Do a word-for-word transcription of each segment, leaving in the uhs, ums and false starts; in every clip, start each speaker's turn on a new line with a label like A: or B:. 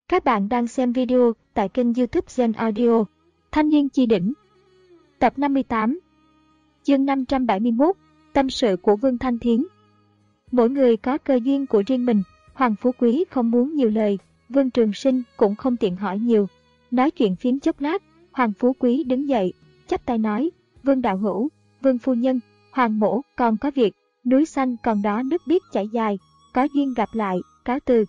A: Các bạn đang xem video tại kênh YouTube Gen Audio. Thanh niên chi đỉnh. Tập năm mươi tám. Chương năm trăm bảy mươi mốt. Tâm sự của Vương Thanh Thiến. Mỗi người có cơ duyên của riêng mình. Hoàng Phú Quý không muốn nhiều lời, Vương Trường Sinh cũng không tiện hỏi nhiều. Nói chuyện phiếm chốc lát, Hoàng Phú Quý đứng dậy, chắp tay nói: Vương đạo hữu, Vương phu nhân, Hoàng mỗ còn có việc, núi xanh còn đó nước biếc chảy dài, có duyên gặp lại, cáo từ.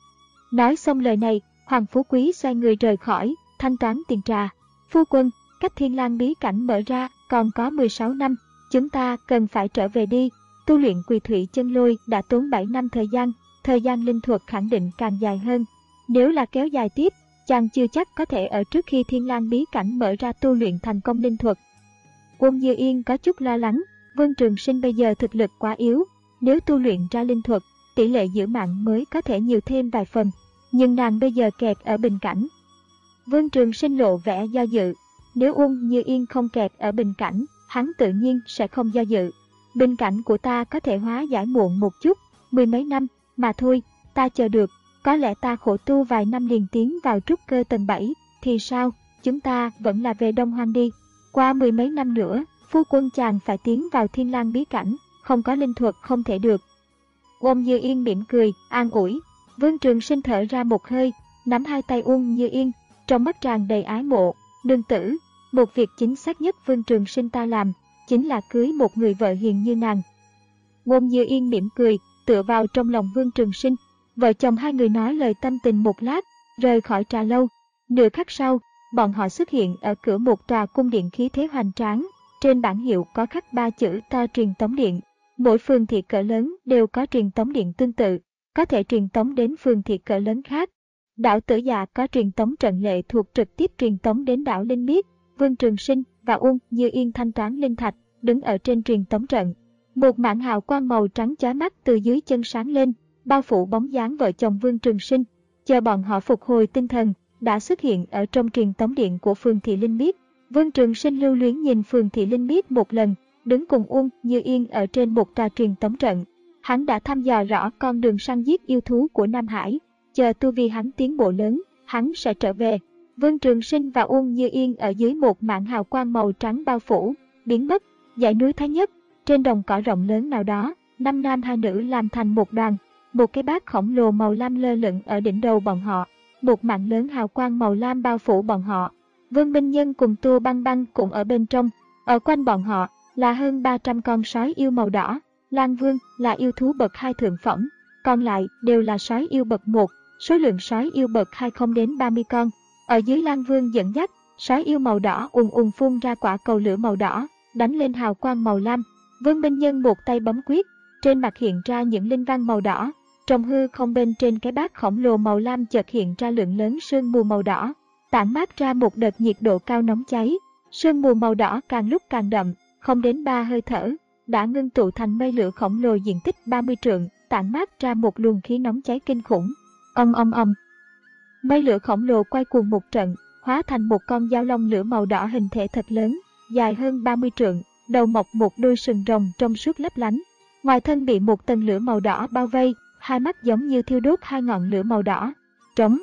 A: Nói xong lời này, Hoàng Phú Quý xoay người rời khỏi, thanh toán tiền trà. Phu quân, cách Thiên Lang bí cảnh mở ra còn có mười sáu năm, chúng ta cần phải trở về đi. Tu luyện Quỳ Thủy Chân Lôi đã tốn bảy năm thời gian, thời gian linh thuật khẳng định càng dài hơn. Nếu là kéo dài tiếp, chàng chưa chắc có thể ở trước khi Thiên Lang bí cảnh mở ra tu luyện thành công linh thuật. Uông Như Yên có chút lo lắng, Vương Trường Sinh bây giờ thực lực quá yếu, nếu tu luyện ra linh thuật, tỷ lệ giữ mạng mới có thể nhiều thêm vài phần, nhưng nàng bây giờ kẹt ở bình cảnh. Vương Trường Sinh lộ vẻ do dự, nếu Uông Như Yên không kẹt ở bình cảnh, hắn tự nhiên sẽ không do dự. Bình cảnh của ta có thể hóa giải muộn một chút, mười mấy năm, mà thôi, ta chờ được, có lẽ ta khổ tu vài năm liền tiến vào trúc cơ tầng bảy, thì sao, chúng ta vẫn là về Đông Hoang đi. Qua mười mấy năm nữa, phu quân chàng phải tiến vào Thiên Lang bí cảnh, không có linh thuật không thể được. Uông Như Yên mỉm cười, an ủi. Vương Trường Sinh thở ra một hơi, nắm hai tay Uông Như Yên, trong mắt tràn đầy ái mộ. Nương tử, một việc chính xác nhất Vương Trường Sinh ta làm, chính là cưới một người vợ hiền như nàng. Uông Như Yên mỉm cười, tựa vào trong lòng Vương Trường Sinh. Vợ chồng hai người nói lời tâm tình một lát, rời khỏi trà lâu. Nửa khắc sau, bọn họ xuất hiện ở cửa một tòa cung điện khí thế hoành tráng. Trên bảng hiệu có khắc ba chữ to truyền tống điện. Mỗi phường thị cỡ lớn đều có truyền tống điện tương tự, có thể truyền tống đến phường thị cỡ lớn khác. Đảo Tử Dạ có truyền tống trận lệ thuộc trực tiếp truyền tống đến đảo Linh Miết. Vương Trường Sinh và Uông Như Yên thanh toán linh thạch, đứng ở trên truyền tống trận. Một mảng hào quang màu trắng chói mắt từ dưới chân sáng lên, bao phủ bóng dáng vợ chồng Vương Trường Sinh. Chờ bọn họ phục hồi tinh thần, đã xuất hiện ở trong truyền tống điện của phường thị Linh Miết. Vương Trường Sinh lưu luyến nhìn phường thị Linh Miết một lần, đứng cùng Uông Như Yên ở trên một tòa truyền tống trận. Hắn đã thăm dò rõ con đường săn giết yêu thú của Nam Hải, chờ tu vi hắn tiến bộ lớn, hắn sẽ trở về. Vương Trường Sinh và Uông Như Yên ở dưới một mảng hào quang màu trắng bao phủ, biến mất. Dãy núi Thái Nhất, trên đồng cỏ rộng lớn nào đó, năm nam hai nữ làm thành một đoàn, một cái bát khổng lồ màu lam lơ lửng ở đỉnh đầu bọn họ, một mảng lớn hào quang màu lam bao phủ bọn họ. Vương Minh Nhân cùng Tua Băng Băng cũng ở bên trong, ở quanh bọn họ là hơn ba trăm con sói yêu màu đỏ. Lang Vương là yêu thú bậc hai thượng phẩm, còn lại đều là sói yêu bậc một, số lượng sói yêu bậc hai không đến ba mươi con. Ở dưới Lang Vương dẫn dắt, sói yêu màu đỏ ùn ùn phun ra quả cầu lửa màu đỏ, đánh lên hào quang màu lam. Vương Minh Nhân một tay bấm quyết, trên mặt hiện ra những linh văn màu đỏ. Trong hư không bên trên cái bát khổng lồ màu lam chợt hiện ra lượng lớn sương mù màu đỏ, tản mát ra một đợt nhiệt độ cao nóng cháy. Sương mù màu đỏ càng lúc càng đậm, không đến ba hơi thở, đã ngưng tụ thành mây lửa khổng lồ diện tích ba mươi trượng, tản mát ra một luồng khí nóng cháy kinh khủng. Ầm ầm ầm. Mây lửa khổng lồ quay cuồng một trận, hóa thành một con dao long lửa màu đỏ hình thể thật lớn, dài hơn ba mươi trượng, đầu mọc một đôi sừng rồng trong suốt lấp lánh. Ngoài thân bị một tầng lửa màu đỏ bao vây, hai mắt giống như thiêu đốt hai ngọn lửa màu đỏ. Trống.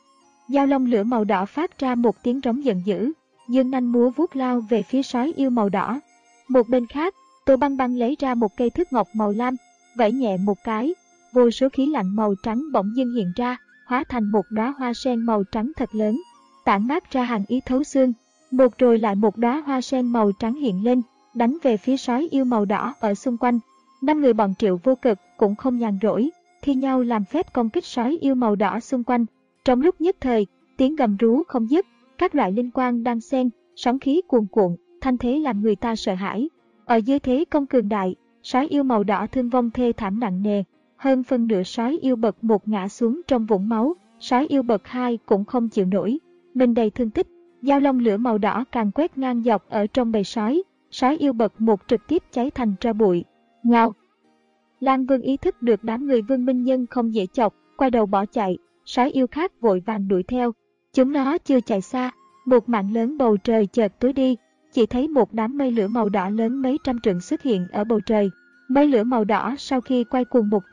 A: Dao long lửa màu đỏ phát ra một tiếng trống giận dữ, dương nanh múa vuốt lao về phía sói yêu màu đỏ. Một bên khác, Tô Băng Băng lấy ra một cây thước ngọc màu lam, vẫy nhẹ một cái, vô số khí lạnh màu trắng bỗng dưng hiện ra, hóa thành một đóa hoa sen màu trắng thật lớn, tản mát ra hàn ý thấu xương. Một rồi lại một đóa hoa sen màu trắng hiện lên, đánh về phía sói yêu màu đỏ ở xung quanh. Năm người bọn Triệu Vô Cực cũng không nhàn rỗi, thi nhau làm phép công kích sói yêu màu đỏ xung quanh. Trong lúc nhất thời, tiếng gầm rú không dứt, các loại linh quang đan xen, sóng khí cuồn cuộn, thanh thế làm người ta sợ hãi. Ở dưới thế công cường đại, sói yêu màu đỏ thương vong thê thảm nặng nề, hơn phân nửa sói yêu bậc một ngã xuống trong vũng máu, sói yêu bậc hai cũng không chịu nổi, mình đầy thương tích. Dao long lửa màu đỏ càng quét ngang dọc ở trong bầy sói, sói yêu bậc một trực tiếp cháy thành tro bụi. Ngao. Lang Vương ý thức được đám người Vương Minh Nhân không dễ chọc, quay đầu bỏ chạy, sói yêu khác vội vàng đuổi theo. Chúng nó chưa chạy xa, một mảng lớn bầu trời chợt tối đi, chỉ thấy một đám mây lửa màu đỏ lớn mấy trăm trượng xuất hiện ở bầu trời. Mây lửa màu đỏ sau khi quay cuồng một trận,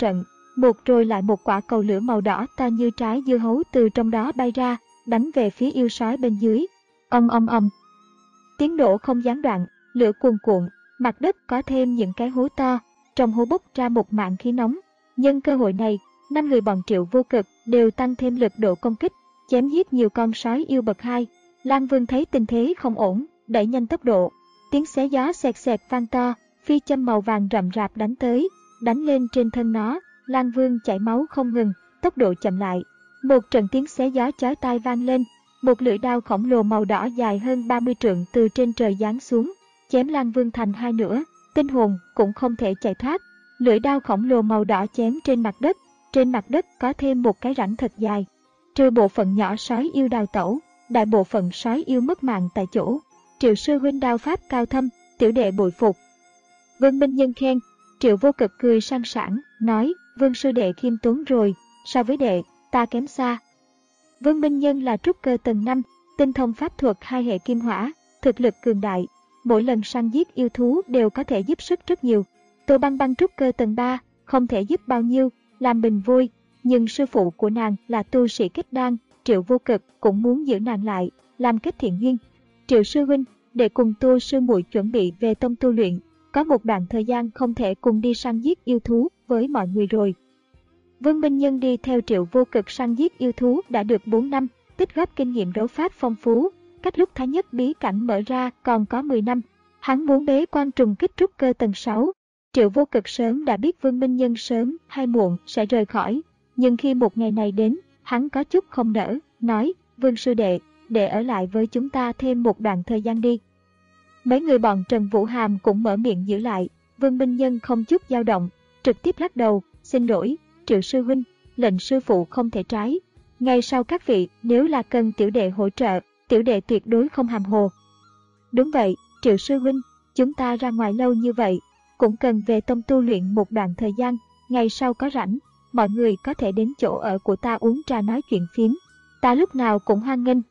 A: một rồi lại một quả cầu lửa màu đỏ to như trái dưa hấu từ trong đó bay ra, đánh về phía yêu sói bên dưới. Ong ong ong. Tiếng nổ không gián đoạn, lửa cuồn cuộn, mặt đất có thêm những cái hố to, trong hố bốc ra một mảng khí nóng. Nhân cơ hội này, năm người bọn Triệu Vô Cực đều tăng thêm lực độ công kích, chém giết nhiều con sói yêu bậc hai. Lang Vương thấy tình thế không ổn, đẩy nhanh tốc độ. Tiếng xé gió xẹt xẹt vang to, phi châm màu vàng rậm rạp đánh tới, đánh lên trên thân nó. Lang Vương chảy máu không ngừng, tốc độ chậm lại. Một trận tiếng xé gió chói tai vang lên, một lưỡi đao khổng lồ màu đỏ dài hơn ba mươi trượng từ trên trời giáng xuống, chém Lang Vương thành hai nửa, tinh hồn cũng không thể chạy thoát. Lưỡi đao khổng lồ màu đỏ chém trên mặt đất, trên mặt đất có thêm một cái rãnh thật dài. Trừ bộ phận nhỏ sói yêu đào tẩu, đại bộ phận sói yêu mất mạng tại chỗ. Triệu sư huynh đao pháp cao thâm, tiểu đệ bội phục. Vương Minh Nhân khen. Triệu Vô Cực cười sang sảng, nói, Vương sư đệ khiêm tốn rồi, so với đệ, ta kém xa. Vương Minh Nhân là trúc cơ tầng năm, tinh thông pháp thuật hai hệ kim hỏa, thực lực cường đại, mỗi lần săn giết yêu thú đều có thể giúp sức rất nhiều. Tô Băng Băng trúc cơ tầng ba, không thể giúp bao nhiêu, làm mình vui, nhưng sư phụ của nàng là tu sĩ kết đan, Triệu Vô Cực cũng muốn giữ nàng lại, làm kết thiện duyên. Triệu sư huynh, để cùng Tô sư muội chuẩn bị về tông tu luyện, có một đoạn thời gian không thể cùng đi săn giết yêu thú với mọi người rồi. Vương Minh Nhân đi theo Triệu Vô Cực săn giết yêu thú đã được bốn năm, tích góp kinh nghiệm đấu pháp phong phú, cách lúc Thái Nhất bí cảnh mở ra còn có mười năm. Hắn muốn bế quan trùng kích trúc cơ tầng sáu. Triệu Vô Cực sớm đã biết Vương Minh Nhân sớm hay muộn sẽ rời khỏi, nhưng khi một ngày này đến, hắn có chút không nỡ, nói, Vương sư đệ, để ở lại với chúng ta thêm một đoạn thời gian đi. Mấy người bọn Trần Vũ Hàm cũng mở miệng giữ lại, Vương Minh Nhân không chút dao động, trực tiếp lắc đầu, xin lỗi, Triệu sư huynh, lệnh sư phụ không thể trái. Ngay sau các vị, nếu là cần tiểu đệ hỗ trợ, tiểu đệ tuyệt đối không hàm hồ. Đúng vậy, Triệu sư huynh, chúng ta ra ngoài lâu như vậy, cũng cần về tông tu luyện một đoạn thời gian, ngày sau có rảnh, mọi người có thể đến chỗ ở của ta uống trà nói chuyện phiếm, ta lúc nào cũng hoan nghênh.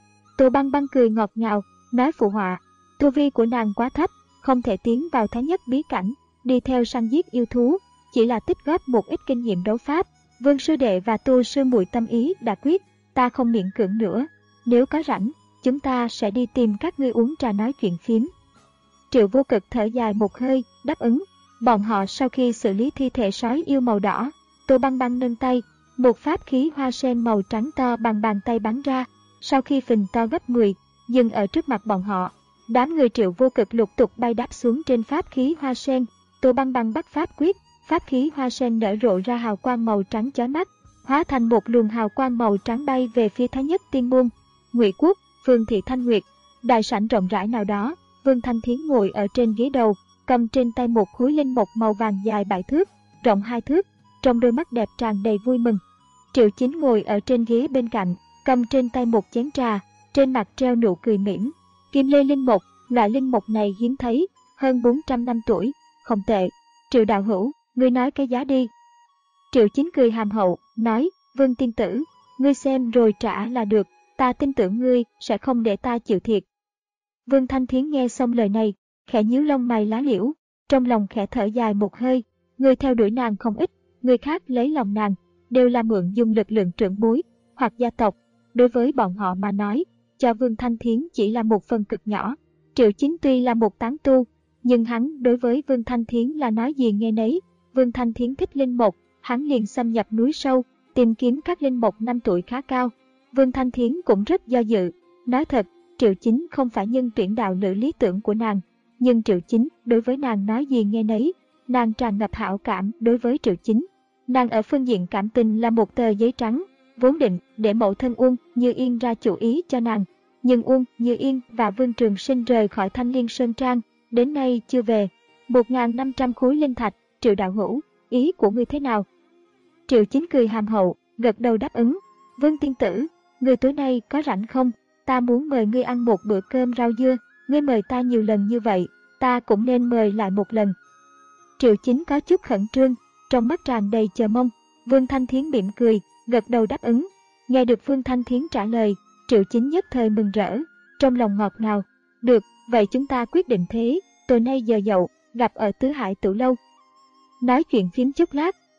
A: Tô Băng Băng cười ngọt ngào, nói phụ họa, tu vi của nàng quá thấp, không thể tiến vào Thái Nhất bí cảnh, đi theo săn giết yêu thú, chỉ là tích góp một ít kinh nghiệm đấu pháp. Vương sư đệ và Tô sư muội tâm ý đã quyết, ta không miễn cưỡng nữa, nếu có rảnh, chúng ta sẽ đi tìm các ngươi uống trà nói chuyện phiếm. Triệu Vô Cực thở dài một hơi, đáp ứng. Bọn họ sau khi xử lý thi thể sói yêu màu đỏ, Tô Băng Băng nâng tay, một pháp khí hoa sen màu trắng to bằng bàn tay bắn ra, sau khi phình to gấp mười, dừng ở trước mặt bọn họ. Đám người Triệu Vô Cực lục tục bay đáp xuống trên pháp khí hoa sen. Tô Băng Băng bắt pháp quyết, pháp khí hoa sen nở rộ ra hào quang màu trắng chói mắt, hóa thành một luồng hào quang màu trắng bay về phía Thái Nhất Tiên Môn. Ngụy Quốc, phường thị Thanh Nguyệt, đại sảnh rộng rãi nào đó, Vương Thanh Thiến ngồi ở trên ghế đầu, cầm trên tay một khối linh mộc màu vàng dài bảy thước, rộng hai thước, trong đôi mắt đẹp tràn đầy vui mừng. Triệu Chính ngồi ở trên ghế bên cạnh, cầm trên tay một chén trà, trên mặt treo nụ cười mỉm. Kim Lê linh mộc, loại linh mộc này hiếm thấy, hơn bốn trăm năm tuổi, không tệ. Triệu đạo hữu, ngươi nói cái giá đi. Triệu Chính cười hàm hậu, nói, Vương tiên tử, ngươi xem rồi trả là được, ta tin tưởng ngươi sẽ không để ta chịu thiệt. Vương Thanh Thiến nghe xong lời này, khẽ nhíu lông mày lá liễu, trong lòng khẽ thở dài một hơi, người theo đuổi nàng không ít, người khác lấy lòng nàng, đều là mượn dùng lực lượng trưởng bối, hoặc gia tộc, đối với bọn họ mà nói, cho Vương Thanh Thiến chỉ là một phần cực nhỏ. Triệu Chính tuy là một tán tu, nhưng hắn đối với Vương Thanh Thiến là nói gì nghe nấy. Vương Thanh Thiến thích linh mộc, hắn liền xâm nhập núi sâu, tìm kiếm các linh mộc năm tuổi khá cao. Vương Thanh Thiến cũng rất do dự, nói thật, Triệu Chính không phải nhân tuyển đạo lữ lý tưởng của nàng, nhưng Triệu Chính đối với nàng nói gì nghe nấy, nàng tràn ngập hảo cảm đối với Triệu Chính. Nàng ở phương diện cảm tình là một tờ giấy trắng, vốn định để mẫu thân Uông Như Yên ra chủ ý cho nàng, nhưng Uông Như Yên và Vương Trường Sinh rời khỏi Thanh Liên Sơn Trang, đến nay chưa về. một nghìn năm trăm khối linh thạch, Triệu đạo hữu, ý của ngươi thế nào? Triệu Chính cười hàm hậu, gật đầu đáp ứng. Vương tiên tử, người tối nay có rảnh không? Ta muốn mời ngươi ăn một bữa cơm rau dưa, ngươi mời ta nhiều lần như vậy, ta cũng nên mời lại một lần. Triệu Chính có chút khẩn trương, trong mắt tràn đầy chờ mong. Vương Thanh Thiến mỉm cười, gật đầu đáp ứng. Nghe được Vương Thanh Thiến trả lời, Triệu Chính nhất thời mừng rỡ, trong lòng ngọt ngào. Được, vậy chúng ta quyết định thế, tối nay giờ dậu, gặp ở Tứ Hải Tử Lâu. Nói chuyện phím chốc lát,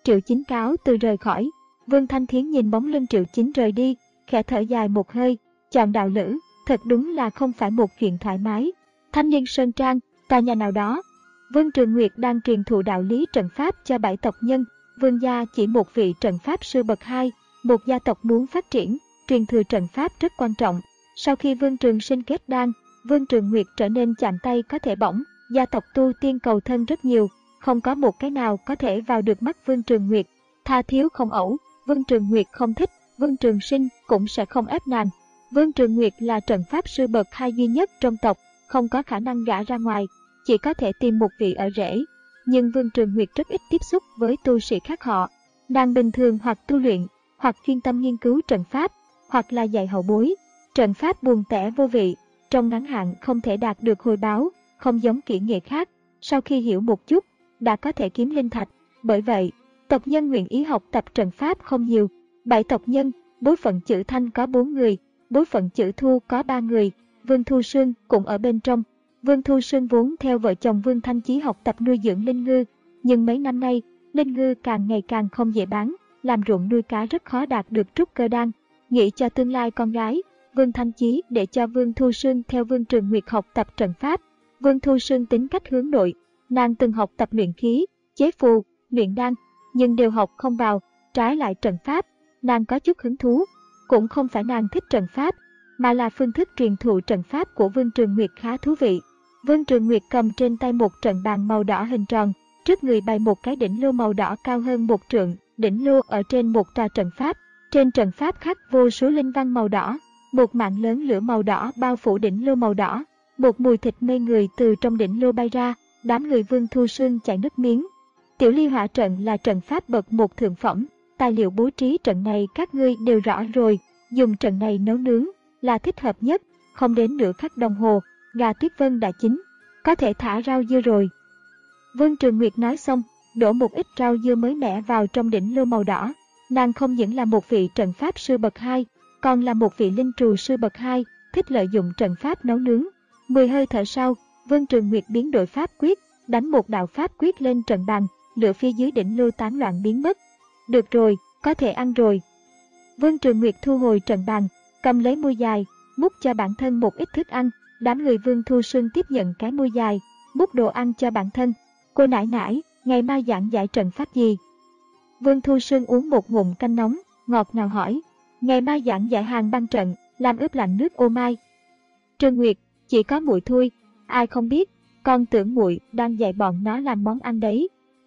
A: Triệu Chính cáo từ rời khỏi. Vương Thanh Thiến nhìn bóng lưng Triệu Chính rời đi, khẽ thở dài một hơi, chọn đạo lữ, thật đúng là không phải một chuyện thoải mái. Thanh Niên Sơn Trang, tòa nhà nào đó. Vương Trường Nguyệt đang truyền thụ đạo lý trận pháp cho bảy tộc nhân. Vương gia chỉ một vị trận pháp sư bậc hai, một gia tộc muốn phát triển, truyền thừa trận pháp rất quan trọng. Sau khi Vương Trường Sinh kết đan, Vương Trường Nguyệt trở nên chạm tay có thể bỏng, gia tộc tu tiên cầu thân rất nhiều, không có một cái nào có thể vào được mắt Vương Trường Nguyệt. Tha thiếu không ẩu, Vương Trường Nguyệt không thích, Vương Trường Sinh cũng sẽ không ép nàng. Vương Trường Nguyệt là trận pháp sư bậc hai duy nhất trong tộc, không có khả năng gả ra ngoài, chỉ có thể tìm một vị ở rể. Nhưng Vương Trường Nguyệt rất ít tiếp xúc với tu sĩ khác họ. Nàng bình thường hoặc tu luyện, hoặc chuyên tâm nghiên cứu trận pháp, hoặc là dạy hậu bối. Trận pháp buồn tẻ vô vị, trong ngắn hạn không thể đạt được hồi báo, không giống kỹ nghệ khác. Sau khi hiểu một chút, đã có thể kiếm linh thạch. Bởi vậy, tộc nhân nguyện ý học tập trận pháp không nhiều. Bảy tộc nhân, bối phận chữ Thanh có bốn người, bối phận chữ Thu có ba người, Vương Thu Sương cũng ở bên trong. Vương Thu Sương vốn theo vợ chồng Vương Thanh Chí học tập nuôi dưỡng linh ngư, nhưng mấy năm nay, linh ngư càng ngày càng không dễ bán, làm ruộng nuôi cá rất khó đạt được trúc cơ đan. Nghĩ cho tương lai con gái, Vương Thanh Chí để cho Vương Thu Sương theo Vương Trường Nguyệt học tập trận pháp. Vương Thu Sương tính cách hướng nội, nàng từng học tập luyện khí, chế phù, luyện đan, nhưng đều học không vào, trái lại trận pháp, nàng có chút hứng thú. Cũng không phải nàng thích trận pháp, mà là phương thức truyền thụ trận pháp của Vương Trường Nguyệt khá thú vị. Vương Trường Nguyệt cầm trên tay một trận bàn màu đỏ hình tròn, trước người bày một cái đỉnh lô màu đỏ cao hơn một trượng, đỉnh lô ở trên một tòa trận pháp. Trên trận pháp khắc vô số linh văn màu đỏ, một mạng lớn lửa màu đỏ bao phủ đỉnh lô màu đỏ, một mùi thịt mê người từ trong đỉnh lô bay ra, đám người Vương Thu Sương chảy nước miếng. Tiểu Ly Hỏa trận là trận pháp bậc một thượng phẩm, tài liệu bố trí trận này các ngươi đều rõ rồi, dùng trận này nấu nướng là thích hợp nhất, không đến nửa khắc đồng hồ, gà tuyết vân đã chín, có thể thả rau dưa rồi. Vương Trường Nguyệt nói xong, đổ một ít rau dưa mới mẻ vào trong đỉnh lô màu đỏ. Nàng không những là một vị trận pháp sư bậc hai, còn là một vị linh trù sư bậc hai, thích lợi dụng trận pháp nấu nướng. Mười hơi thở sau, Vương Trường Nguyệt biến đổi pháp quyết, đánh một đạo pháp quyết lên trận bàn, lửa phía dưới đỉnh lô tán loạn biến mất. Được rồi, có thể ăn rồi. Vương Trường Nguyệt thu hồi trận bàn, cầm lấy muôi dài, múc cho bản thân một ít thức ăn. Đám người Vương Thu Sương tiếp nhận cái muôi dài, múc đồ ăn cho bản thân. Cô nãi nãi, ngày mai giảng giải trận pháp gì? Vương Thu Sương uống một ngụm canh nóng, ngọt ngào hỏi. Ngày mai giảng giải hàng băng trận, làm ướp lạnh nước ô mai. Trường Nguyệt, chỉ có muội thôi, ai không biết, con tưởng muội đang dạy bọn nó làm món ăn đấy.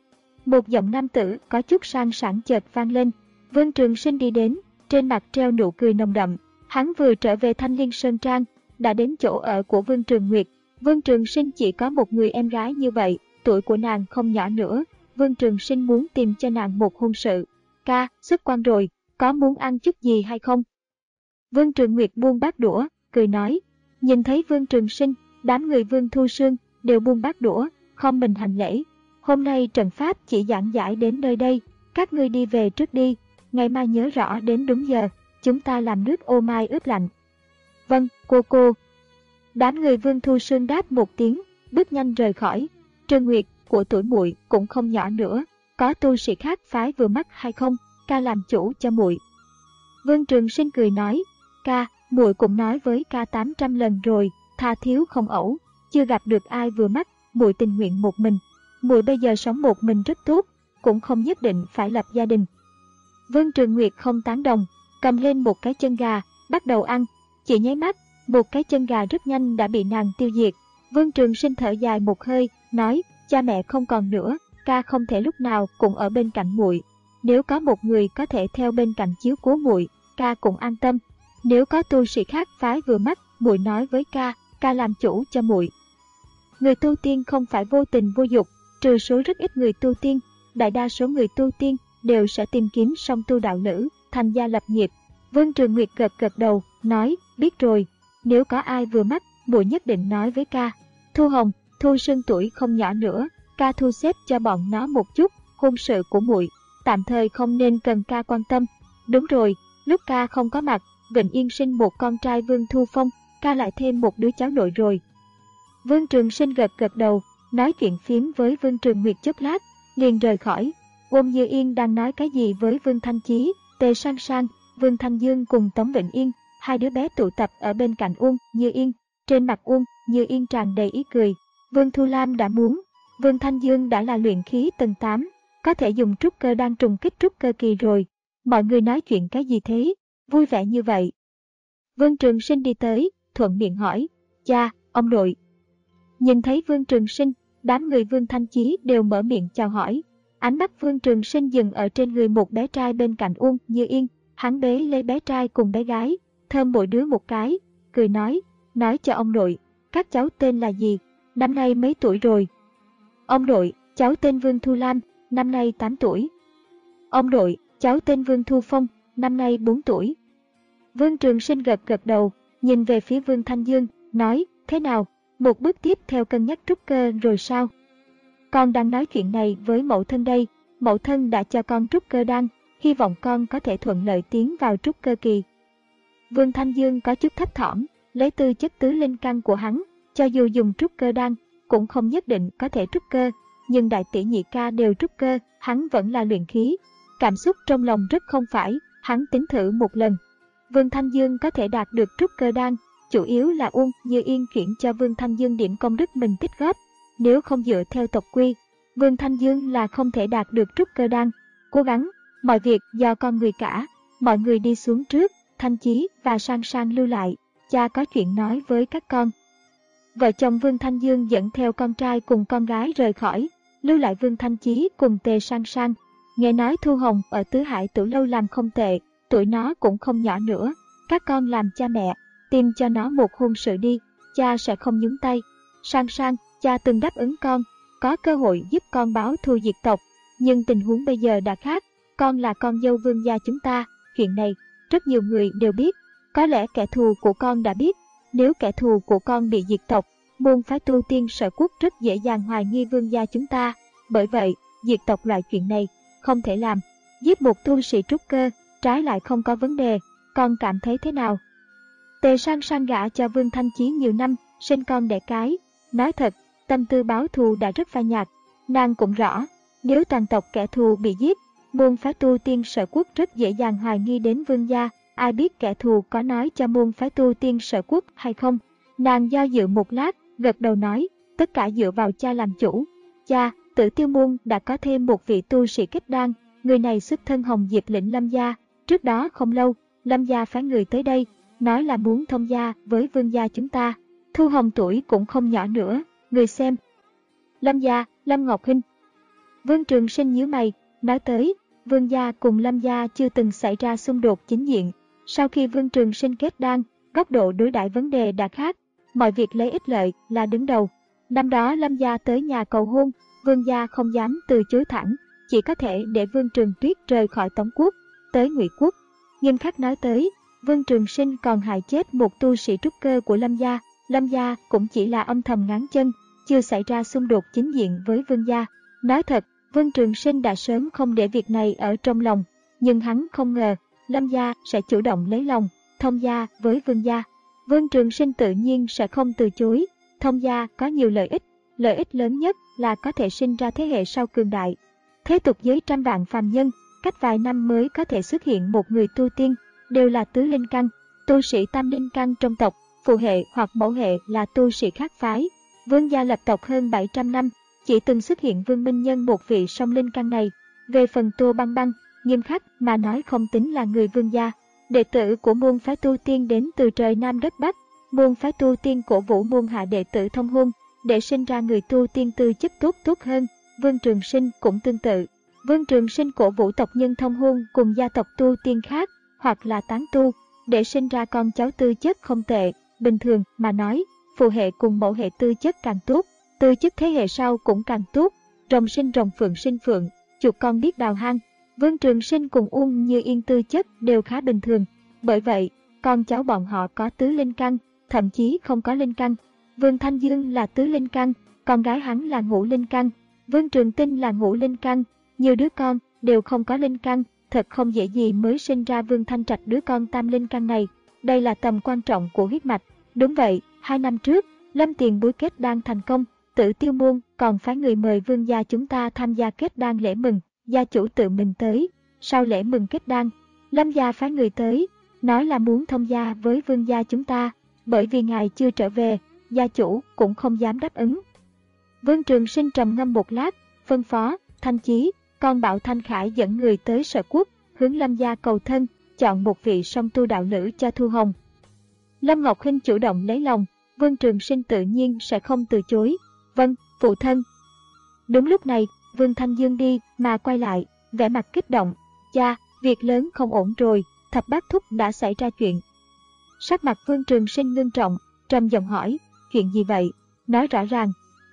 A: Một giọng nam tử có chút sang sảng chợt vang lên. Vương Trường Sinh đi đến, trên mặt treo nụ cười nồng đậm. Hắn vừa trở về Thanh Liên Sơn Trang, đã đến chỗ ở của Vương Trường Nguyệt. Vương Trường Sinh chỉ có một người em gái như vậy, tuổi của nàng không nhỏ nữa. Vương Trường Sinh muốn tìm cho nàng một hôn sự. Ca, xuất quan rồi, có muốn ăn chút gì hay không? Vương Trường Nguyệt buông bát đũa, cười nói. Nhìn thấy Vương Trường Sinh, đám người Vương Thu Sương đều buông bát đũa, khom mình hành lễ. Hôm nay trận pháp chỉ giảng giải đến nơi đây, các ngươi đi về trước đi, ngày mai nhớ rõ đến đúng giờ, chúng ta làm nước ô mai ướp lạnh. Vâng, cô cô. Đám người Vương Thu Sương đáp một tiếng, bước nhanh rời khỏi. Trường Nguyệt, của tuổi muội cũng không nhỏ nữa, có tu sĩ khác phái vừa mắt hay không, ca làm chủ cho muội. Vương Trường Sinh cười nói, ca, muội cũng nói với ca tám trăm lần rồi, tha thiếu không ẩu, chưa gặp được ai vừa mắt, muội tình nguyện một mình. Muội bây giờ sống một mình rất tốt, cũng không nhất định phải lập gia đình. Vương Trường Nguyệt không tán đồng, cầm lên một cái chân gà, bắt đầu ăn. Chỉ nháy mắt, một cái chân gà rất nhanh đã bị nàng tiêu diệt. Vương Trường Sinh thở dài một hơi, nói, cha mẹ không còn nữa, ca không thể lúc nào cũng ở bên cạnh muội. Nếu có một người có thể theo bên cạnh chiếu cố muội, ca cũng an tâm. Nếu có tu sĩ khác phái vừa mắt, muội nói với ca, ca làm chủ cho muội. Người tu tiên không phải vô tình vô dục, trừ số rất ít người tu tiên, đại đa số người tu tiên đều sẽ tìm kiếm song tu đạo lữ, thành gia lập nghiệp. Vương Trường Nguyệt gật gật đầu, nói, biết rồi, nếu có ai vừa mắt, muội nhất định nói với ca. Thu Hồng, Thu Sương tuổi không nhỏ nữa, ca thu xếp cho bọn nó một chút, hôn sự của muội, tạm thời không nên cần ca quan tâm. Đúng rồi, lúc ca không có mặt, Vịnh Yên sinh một con trai Vương Thu Phong, ca lại thêm một đứa cháu nội rồi. Vương Trường Sinh gật gật đầu, nói chuyện phiếm với Vương Trường Nguyệt chốc lát, liền rời khỏi. Ôn Như Yên đang nói cái gì với Vương Thanh Chí, Tề Sang Sang, Vương Thanh Dương cùng Tống Vĩnh Yên, hai đứa bé tụ tập ở bên cạnh Uông Như Yên. Trên mặt Uông Như Yên tràn đầy ý cười. Vương Thu Lam đã muốn, Vương Thanh Dương đã là luyện khí tầng tám, có thể dùng trúc cơ đang trùng kích trúc cơ kỳ rồi. Mọi người nói chuyện cái gì thế, vui vẻ như vậy. Vương Trường Sinh đi tới, thuận miệng hỏi, cha, ông nội. Nhìn thấy Vương Trường Sinh, đám người Vương Thanh Chí đều mở miệng chào hỏi. Ánh mắt Vương Trường Sinh dừng ở trên người một bé trai bên cạnh Uông Như Yên, hắn bế lấy bé trai cùng bé gái, thơm mỗi đứa một cái, cười nói, nói cho ông nội, các cháu tên là gì, năm nay mấy tuổi rồi? Ông nội, cháu tên Vương Thu Lam, năm nay tám tuổi. Ông nội, cháu tên Vương Thu Phong, năm nay bốn tuổi. Vương Trường Sinh gật gật đầu, nhìn về phía Vương Thanh Dương, nói, thế nào, một bước tiếp theo cân nhắc trúc cơ rồi sao? Con đang nói chuyện này với mẫu thân đây, mẫu thân đã cho con trúc cơ đan, hy vọng con có thể thuận lợi tiến vào trúc cơ kỳ. Vương Thanh Dương có chút thấp thỏm, lấy tư chất tứ linh căn của hắn, cho dù dùng trúc cơ đan, cũng không nhất định có thể trúc cơ, nhưng đại tỷ nhị ca đều trúc cơ, hắn vẫn là luyện khí. Cảm xúc trong lòng rất không phải, hắn tính thử một lần. Vương Thanh Dương có thể đạt được trúc cơ đan, chủ yếu là Uông Như Yên chuyển cho Vương Thanh Dương điểm công đức mình tích góp. Nếu không dựa theo tộc quy, Vương Thanh Dương là không thể đạt được trúc cơ đan. Cố gắng, mọi việc do con người cả, mọi người đi xuống trước, Thanh Chí và Sang Sang lưu lại, cha có chuyện nói với các con. Vợ chồng Vương Thanh Dương dẫn theo con trai cùng con gái rời khỏi, lưu lại Vương Thanh Chí cùng Tề Sang Sang. Nghe nói Thu Hồng ở Tứ Hải Tử Lâu làm không tệ, tuổi nó cũng không nhỏ nữa, các con làm cha mẹ, tìm cho nó một hôn sự đi, cha sẽ không nhúng tay. Sang Sang, cha từng đáp ứng con, có cơ hội giúp con báo thù diệt tộc, nhưng tình huống bây giờ đã khác, con là con dâu Vương gia chúng ta, chuyện này rất nhiều người đều biết, có lẽ kẻ thù của con đã biết, nếu kẻ thù của con bị diệt tộc, môn phái tu tiên Sở Quốc rất dễ dàng hoài nghi Vương gia chúng ta, bởi vậy, diệt tộc loại chuyện này không thể làm. Giết một tu sĩ trúc cơ, trái lại không có vấn đề, con cảm thấy thế nào? Tề Sang Sang gả cho Vương Thanh Chí nhiều năm, sinh con đẻ cái, nói thật, tâm tư báo thù đã rất phai nhạt, nàng cũng rõ, nếu toàn tộc kẻ thù bị giết, môn phái tu tiên Sở Quốc rất dễ dàng hoài nghi đến Vương gia, ai biết kẻ thù có nói cho môn phái tu tiên Sở Quốc hay không? Nàng do dự một lát, gật đầu nói, tất cả dựa vào cha làm chủ. Cha, Tử Tiêu môn đã có thêm một vị tu sĩ kết đan, người này xuất thân Hồng Diệp lĩnh Lâm gia, trước đó không lâu, Lâm gia phái người tới đây, nói là muốn thông gia với Vương gia chúng ta. Thu Hồng tuổi cũng không nhỏ nữa, người xem. Lâm gia, Lâm Ngọc Hinh. Vương Trường Sinh nhíu mày, nói tới, Vương gia cùng Lâm gia chưa từng xảy ra xung đột chính diện. Sau khi Vương Trường Sinh kết đan, góc độ đối đãi vấn đề đã khác, mọi việc lấy ích lợi là đứng đầu. Năm đó Lâm gia tới nhà cầu hôn, Vương gia không dám từ chối thẳng, chỉ có thể để Vương Trường Tuyết rời khỏi Tống quốc, tới Ngụy quốc. Nghiêm khắc nói tới, Vương Trường Sinh còn hại chết một tu sĩ trúc cơ của Lâm gia, Lâm gia cũng chỉ là âm thầm ngáng chân, chưa xảy ra xung đột chính diện với Vương gia. Nói thật, Vương Trường Sinh đã sớm không để việc này ở trong lòng, nhưng hắn không ngờ Lâm gia sẽ chủ động lấy lòng, thông gia với Vương gia. Vương Trường Sinh tự nhiên sẽ không từ chối, thông gia có nhiều lợi ích, lợi ích lớn nhất là có thể sinh ra thế hệ sau cường đại. Thế tục giới trăm vạn phàm nhân, cách vài năm mới có thể xuất hiện một người tu tiên, đều là tứ linh căn, tu sĩ tam linh căn trong tộc, phụ hệ hoặc mẫu hệ là tu sĩ khác phái. Vương gia lập tộc hơn bảy trăm năm, chỉ từng xuất hiện Vương Minh Nhân một vị song linh căn này. Về phần Tô Băng Băng, nghiêm khắc mà nói không tính là người Vương gia. Đệ tử của môn phái tu tiên đến từ trời Nam đất Bắc, môn phái tu tiên cổ vũ môn hạ đệ tử thông hôn, để sinh ra người tu tiên tư chất tốt tốt hơn. Vương Trường Sinh cũng tương tự. Vương Trường Sinh cổ vũ tộc nhân thông hôn cùng gia tộc tu tiên khác, hoặc là tán tu, để sinh ra con cháu tư chất không tệ. Bình thường mà nói, phụ hệ cùng mẫu hệ tư chất càng tốt, tư chất thế hệ sau cũng càng tốt. Rồng sinh rồng, phượng sinh phượng, chuột con biết đào hang. Vương Trường Sinh cùng Uông Như Yên tư chất đều khá bình thường, bởi vậy con cháu bọn họ có tứ linh căn, thậm chí không có linh căn. Vương Thanh Dương là tứ linh căn, con gái hắn là ngũ linh căn. Vương Trường Tinh là ngũ linh căn, nhiều đứa con đều không có linh căn, thật không dễ gì mới sinh ra Vương Thanh Trạch đứa con tam linh căn này. Đây là tầm quan trọng của huyết mạch. Đúng vậy, hai năm trước, Lâm Tiền Bối kết đan thành công, Tử Tiêu môn còn phái người mời Vương gia chúng ta tham gia kết đan lễ mừng. gia chủ tự mình tới, sau lễ mừng kết đan, Lâm gia phái người tới, nói là muốn thông gia với vương gia chúng ta, bởi vì ngài chưa trở về, gia chủ cũng không dám đáp ứng. Vương Trường Sinh trầm ngâm một lát, phân phó, Thanh Chí, con bảo Thanh Khải dẫn người tới Sở Quốc, hướng Lâm gia cầu thân, chọn một vị song tu đạo nữ cho Thu Hồng. Lâm Ngọc Hinh chủ động lấy lòng, Vương Trường Sinh tự nhiên sẽ không từ chối. Vâng, phụ thân. Đúng lúc này, Vương Thanh Dương đi mà quay lại, vẻ mặt kích động. Cha, việc lớn không ổn rồi, Thập Bát Thúc đã xảy ra chuyện. Sắc mặt Vương Trường Sinh ngưng trọng, trầm giọng hỏi, chuyện gì vậy? Nói rõ ràng.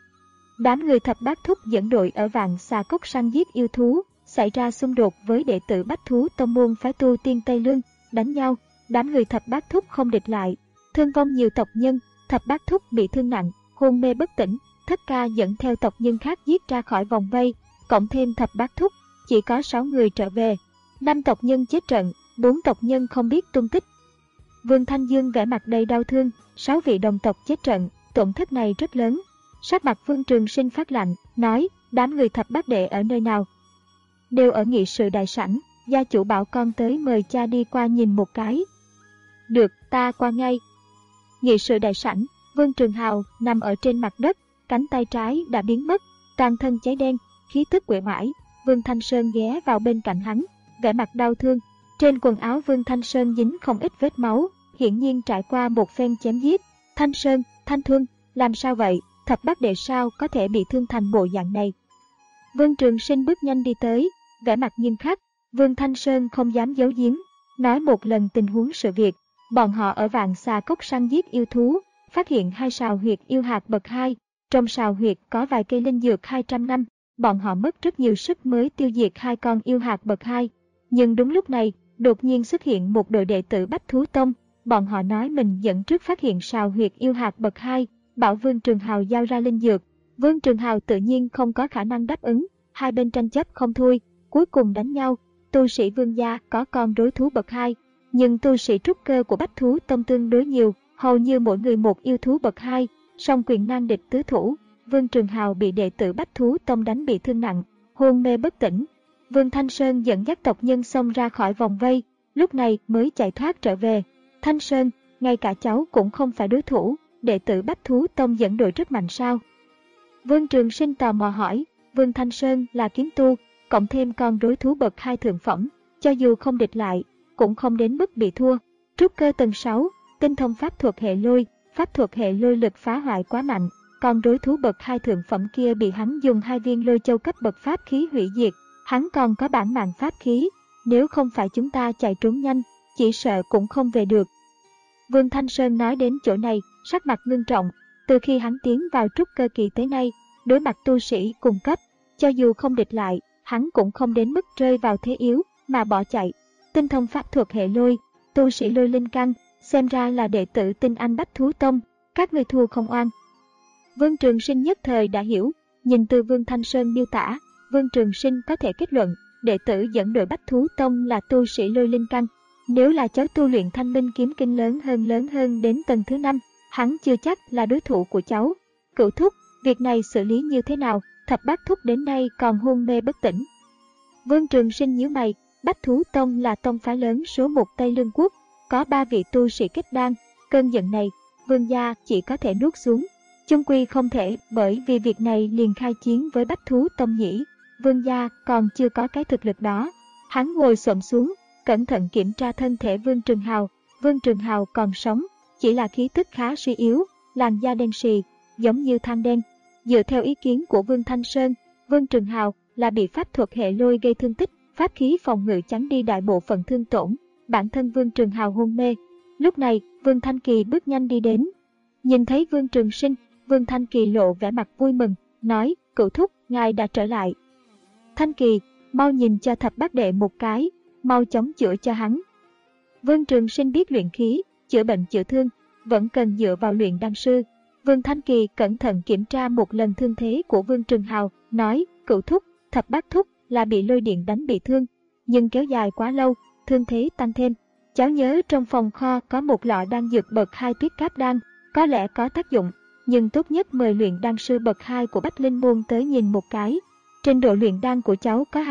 A: Đám người Thập Bát Thúc dẫn đội ở Vạn Xà Cốc săn giết yêu thú, xảy ra xung đột với đệ tử Bách Thú Tông môn phái tu tiên Tây Lương, đánh nhau, đám người Thập Bát Thúc không địch lại, thương vong nhiều tộc nhân, Thập Bát Thúc bị thương nặng, hôn mê bất tỉnh, Thất Ca dẫn theo tộc nhân khác giết ra khỏi vòng vây, cộng thêm Thập Bát Thúc, chỉ có sáu người trở về, năm tộc nhân chết trận, bốn tộc nhân không biết tung tích. Vương Thanh Dương vẻ mặt đầy đau thương, sáu vị đồng tộc chết trận, tổn thất này rất lớn. Sắc mặt Vương Trường Sinh phát lạnh, nói, đám người Thập Bát Đệ ở nơi nào? Đều ở nghị sự đại sảnh, gia chủ bảo con tới mời cha đi qua nhìn một cái. Được, ta qua ngay. Nghị sự đại sảnh, Vương Trường Hào nằm ở trên mặt đất, cánh tay trái đã biến mất, toàn thân cháy đen, khí tức uể oải. Vương Thanh Sơn ghé vào bên cạnh hắn, vẻ mặt đau thương. Trên quần áo Vương Thanh Sơn dính không ít vết máu, hiển nhiên trải qua một phen chém giết. Thanh Sơn, Thanh Thuân, làm sao vậy? Thập Bát Đệ sao có thể bị thương thành bộ dạng này? Vương Trường Sinh bước nhanh đi tới, vẻ mặt nghiêm khắc. Vương Thanh Sơn không dám giấu giếm, nói một lần tình huống sự việc. Bọn họ ở Vạn Xà Cốc săn giết yêu thú, phát hiện hai sào huyệt yêu hạt bậc hai. Trong sào huyệt có vài cây linh dược hai trăm năm, bọn họ mất rất nhiều sức mới tiêu diệt hai con yêu hạt bậc hai. Nhưng đúng lúc này, đột nhiên xuất hiện một đội đệ tử Bách Thú Tông. Bọn họ nói mình dẫn trước phát hiện sào huyệt yêu hạt bậc hai, bảo Vương Trường Hào giao ra linh dược. Vương Trường Hào tự nhiên không có khả năng đáp ứng, hai bên tranh chấp không thôi, cuối cùng đánh nhau. Tu sĩ Vương gia có con đối thú bậc hai, nhưng tu sĩ trúc cơ của Bách Thú Tông tương đối nhiều, hầu như mỗi người một yêu thú bậc hai, song quyền nan địch tứ thủ. Vương Trường Hào bị đệ tử Bách Thú Tông đánh bị thương nặng, hôn mê bất tỉnh. Vương Thanh Sơn dẫn dắt tộc nhân xông ra khỏi vòng vây, lúc này mới chạy thoát trở về. Thanh Sơn, ngay cả cháu cũng không phải đối thủ, đệ tử Bách Thú Tông dẫn đội rất mạnh sao? Vương Trường Sinh tò mò hỏi. Vương Thanh Sơn là kiếm tu, cộng thêm con đối thú bậc hai thượng phẩm, cho dù không địch lại, cũng không đến mức bị thua. Trúc cơ tầng sáu, tinh thông pháp thuật hệ lôi, pháp thuật hệ lôi lực phá hoại quá mạnh, còn đối thú bậc hai thượng phẩm kia bị hắn dùng hai viên lôi châu cấp bậc pháp khí hủy diệt. Hắn còn có bản mạng pháp khí, nếu không phải chúng ta chạy trốn nhanh, chỉ sợ cũng không về được. Vương Thanh Sơn nói đến chỗ này, sắc mặt ngưng trọng. Từ khi hắn tiến vào trúc cơ kỳ tới nay, đối mặt tu sĩ cùng cấp, cho dù không địch lại, hắn cũng không đến mức rơi vào thế yếu mà bỏ chạy. Tinh thông pháp thuật hệ lôi, tu sĩ lôi linh căn, xem ra là đệ tử tinh anh Bách Thú Tông, các người thua không oan. Vương Trường Sinh nhất thời đã hiểu, nhìn từ Vương Thanh Sơn miêu tả, Vương Trường Sinh có thể kết luận, đệ tử dẫn đội Bách Thú Tông là tu sĩ lôi linh căn. Nếu là cháu tu luyện Thanh Minh kiếm kinh lớn hơn lớn hơn đến tầng thứ năm, hắn chưa chắc là đối thủ của cháu. Cửu thúc, việc này xử lý như thế nào? Thập Bát Thúc đến nay còn hôn mê bất tỉnh. Vương Trường Sinh nhíu mày. Bách Thú Tông là tông phái lớn số một Tây Lương Quốc, có ba vị tu sĩ kết đan. Cơn giận này, Vương gia chỉ có thể nuốt xuống. Chung quy không thể, bởi vì việc này liền khai chiến với Bách Thú Tông nhỉ. Vương gia còn chưa có cái thực lực đó. Hắn ngồi xổm xuống, cẩn thận kiểm tra thân thể Vương Trường Hào. Vương Trường Hào còn sống, chỉ là khí tức khá suy yếu, làn da đen sì, giống như than đen. Dựa theo ý kiến của Vương Thanh Sơn, Vương Trường Hào là bị pháp thuật hệ lôi gây thương tích, pháp khí phòng ngự chắn đi đại bộ phận thương tổn, bản thân Vương Trường Hào hôn mê. Lúc này, Vương Thanh Kỳ bước nhanh đi đến. Nhìn thấy Vương Trường Sinh, Vương Thanh Kỳ lộ vẻ mặt vui mừng, nói, cửu thúc, ngài đã trở lại. Thanh Kỳ, mau nhìn cho Thập Bát Đệ một cái, mau chóng chữa cho hắn. Vương Trường Sinh biết luyện khí, chữa bệnh chữa thương, vẫn cần dựa vào luyện đan sư. Vương Thanh Kỳ cẩn thận kiểm tra một lần thương thế của Vương Trường Hào, nói, cửu thúc, Thập Bát Thúc là bị lôi điện đánh bị thương, nhưng kéo dài quá lâu, thương thế tăng thêm. Cháu nhớ trong phòng kho có một lọ đan dược bậc hai tuyết cáp đan, có lẽ có tác dụng, nhưng tốt nhất mời luyện đan sư bậc hai của Bách Linh Môn tới nhìn một cái. Trình độ luyện đan của cháu có hạn,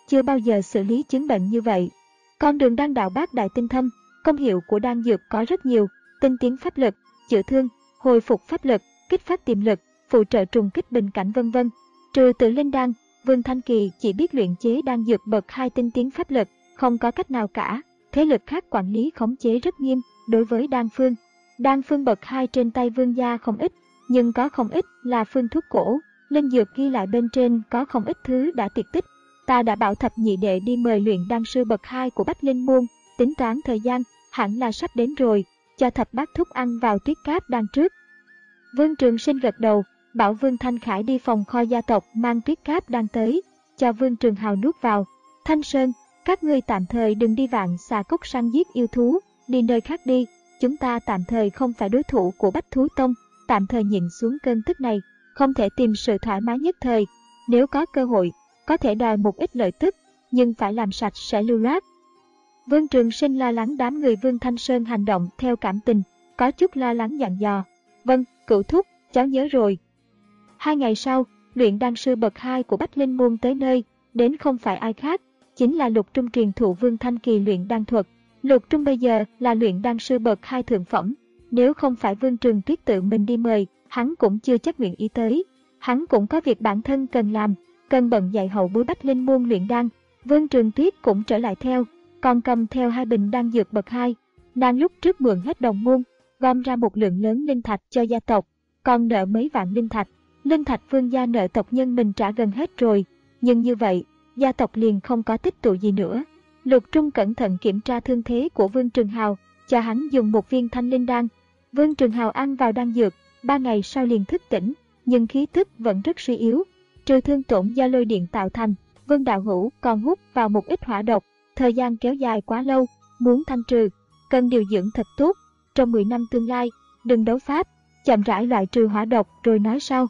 A: chưa bao giờ xử lý chứng bệnh như vậy. Con đường đan đạo bát đại tinh thâm, công hiệu của đan dược có rất nhiều, tinh tiến pháp lực, chữa thương, hồi phục pháp lực, kích phát tiềm lực, phụ trợ trùng kích bình cảnh vân vân. Trừ Tự Linh đan, Vương Thanh Kỳ chỉ biết luyện chế đan dược bậc hai tinh tiến pháp lực, không có cách nào cả. Thế lực khác quản lý khống chế rất nghiêm đối với đan phương. Đan phương bậc hai trên tay Vương gia không ít, nhưng có không ít là phương thuốc cổ, linh dược ghi lại bên trên có không ít thứ đã tuyệt tích. Ta đã bảo thập nhị đệ đi mời luyện đan sư bậc hai của Bách Linh Môn, tính toán thời gian, hẳn là sắp đến rồi, cho thập bát thúc ăn vào tuyết cáp đan trước. Vương Trường Sinh gật đầu, bảo Vương Thanh Khải đi phòng kho gia tộc mang tuyết cáp đan tới, cho Vương Trường Hào nuốt vào. Thanh Sơn, các ngươi tạm thời đừng đi Vạn Xà Cốc săn giết yêu thú, đi nơi khác đi, chúng ta tạm thời không phải đối thủ của Bách Thú Tông, tạm thời nhịn xuống cơn tức này, không thể tìm sự thoải mái nhất thời. Nếu có cơ hội, có thể đòi một ít lợi tức, nhưng phải làm sạch sẽ lưu loát. Vương Trường Sinh lo lắng đám người Vương Thanh Sơn hành động theo cảm tình, có chút lo lắng dặn dò. Vâng, cửu thúc, cháu nhớ rồi. Hai ngày sau, luyện đan sư bậc hai của Bách Linh Môn tới nơi, đến không phải ai khác, chính là Lục Trung truyền thụ Vương Thanh Kỳ luyện đan thuật. Lục Trung bây giờ là luyện đan sư bậc hai thượng phẩm, nếu không phải Vương Trường Tuyết tự mình đi mời, hắn cũng chưa chắc nguyện ý tới. Hắn cũng có việc bản thân cần làm, cần bận dạy hậu bối Bách Linh Môn luyện đan. Vương Trường Tuyết cũng trở lại theo, còn cầm theo hai bình đan dược bậc hai. Nàng lúc trước mượn hết đồng môn, gom ra một lượng lớn linh thạch cho gia tộc, còn nợ mấy vạn linh thạch. Linh thạch Vương gia nợ tộc nhân mình trả gần hết rồi, nhưng như vậy, gia tộc liền không có tích tụ gì nữa. Lục Trung cẩn thận kiểm tra thương thế của Vương Trường Hào, cho hắn dùng một viên thanh linh đan. Vương Trường Hào ăn vào đan dược, ba ngày sau liền thức tỉnh, nhưng khí tức vẫn rất suy yếu. Trừ thương tổn do lôi điện tạo thành, Vương đạo hữu còn hút vào một ít hỏa độc, thời gian kéo dài quá lâu, muốn thanh trừ, cần điều dưỡng thật tốt. Trong mười năm tương lai, đừng đấu pháp, chậm rãi loại trừ hỏa độc rồi nói sau.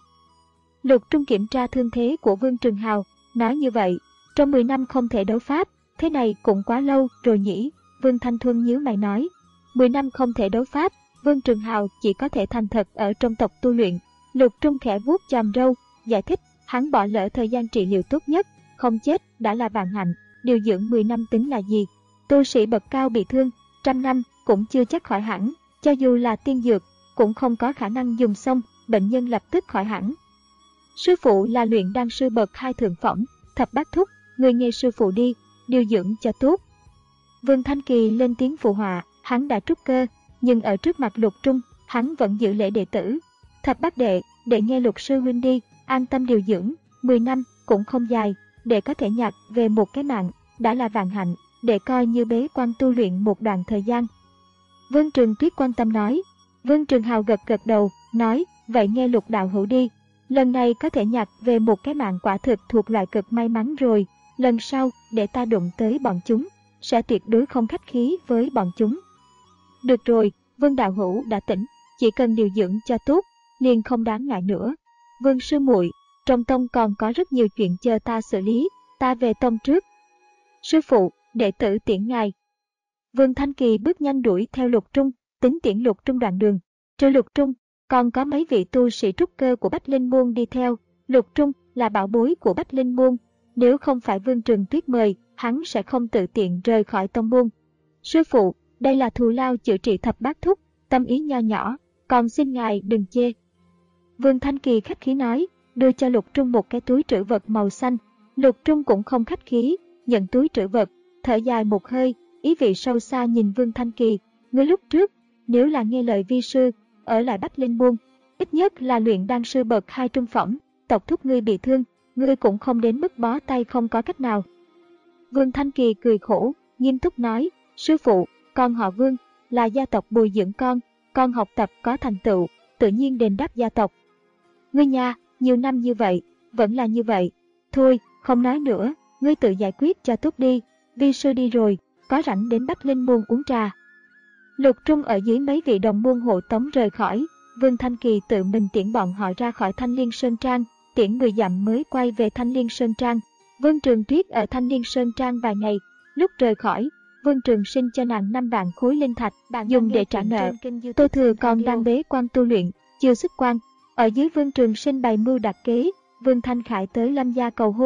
A: Lục Trung kiểm tra thương thế của Vương Trường Hào, nói như vậy, trong mười năm không thể đấu pháp, thế này cũng quá lâu rồi nhỉ. Vương Thanh Thuân nhíu mày nói, mười năm không thể đấu pháp, Vương Trường Hào chỉ có thể thành thật ở trong tộc tu luyện. Lục Trung khẽ vuốt chòm râu, giải thích, hắn bỏ lỡ thời gian trị liệu tốt nhất, không chết đã là vạn hạnh, điều dưỡng mười năm tính là gì. Tu sĩ bậc cao bị thương, trăm năm cũng chưa chắc khỏi hẳn, cho dù là tiên dược, cũng không có khả năng dùng xong, bệnh nhân lập tức khỏi hẳn. Sư phụ là luyện đan sư bậc hai thượng phẩm, thập bát thúc, người nghe sư phụ đi, điều dưỡng cho tốt. Vương Thanh Kỳ lên tiếng phụ họa, hắn đã trúc cơ, nhưng ở trước mặt Lục Trung, hắn vẫn giữ lễ đệ tử. Thập bát đệ, đệ nghe Lục sư huynh đi, an tâm điều dưỡng, mười năm cũng không dài, để có thể nhặt về một cái mạng, đã là vạn hạnh, để coi như bế quan tu luyện một đoạn thời gian. Vương Trường Tuyết quan tâm nói. Vương Trường Hào gật gật đầu, nói, vậy nghe Lục đạo hữu đi, lần này có thể nhặt về một cái mạng quả thực thuộc loại cực may mắn rồi, lần sau để ta đụng tới bọn chúng, sẽ tuyệt đối không khách khí với bọn chúng. Được rồi, Vương đạo hữu đã tỉnh, chỉ cần điều dưỡng cho tốt, liền không đáng ngại nữa. Vương sư muội, trong tông còn có rất nhiều chuyện chờ ta xử lý, ta về tông trước. Sư phụ, đệ tử tiễn ngài. Vương Thanh Kỳ bước nhanh đuổi theo Lục Trung, tính tiễn Lục Trung đoạn đường. Trừ Lục Trung, còn có mấy vị tu sĩ trúc cơ của Bách Linh Môn đi theo. Lục Trung là bảo bối của Bách Linh Môn, nếu không phải Vương Trường Tuyết mời, hắn sẽ không tự tiện rời khỏi tông môn. Sư phụ, đây là thù lao chữa trị thập bát thúc, tâm ý nho nhỏ, còn xin ngài đừng chê. Vương Thanh Kỳ khách khí nói, đưa cho Lục Trung một cái túi trữ vật màu xanh. Lục Trung cũng không khách khí, nhận túi trữ vật, thở dài một hơi, ý vị sâu xa nhìn Vương Thanh Kỳ. Ngươi lúc trước, nếu là nghe lời vi sư, ở lại Bách Linh Môn, ít nhất là luyện đan sư bậc hai trung phẩm, tộc thúc ngươi bị thương, ngươi cũng không đến mức bó tay không có cách nào. Vương Thanh Kỳ cười khổ, nghiêm túc nói, sư phụ, con họ Vương, là gia tộc bồi dưỡng con, con học tập có thành tựu, tự nhiên đền đáp gia tộc. Ngươi nha, nhiều năm như vậy, vẫn là như vậy. Thôi, không nói nữa, ngươi tự giải quyết cho tốt đi, vi sư đi rồi, có rảnh đến Bách Linh Môn uống trà. Lục Trung ở dưới mấy vị đồng môn hộ tống rời khỏi, Vương Thanh Kỳ tự mình tiễn bọn họ ra khỏi Thanh Liên Sơn Trang, tiễn mười dặm mới quay về Thanh Liên Sơn Trang. Vương Trường Tuyết ở Thanh Liên Sơn Trang vài ngày, lúc rời khỏi, Vương Trường Sinh cho nàng năm vạn khối linh thạch, dùng để trả nợ. Tô Thừa còn đang bế quan tu luyện, chưa xuất quan. Ở dưới Vương Trường Sinh bày mưu đặt kế, Vương Thanh Khải tới Lâm gia cầu hôn,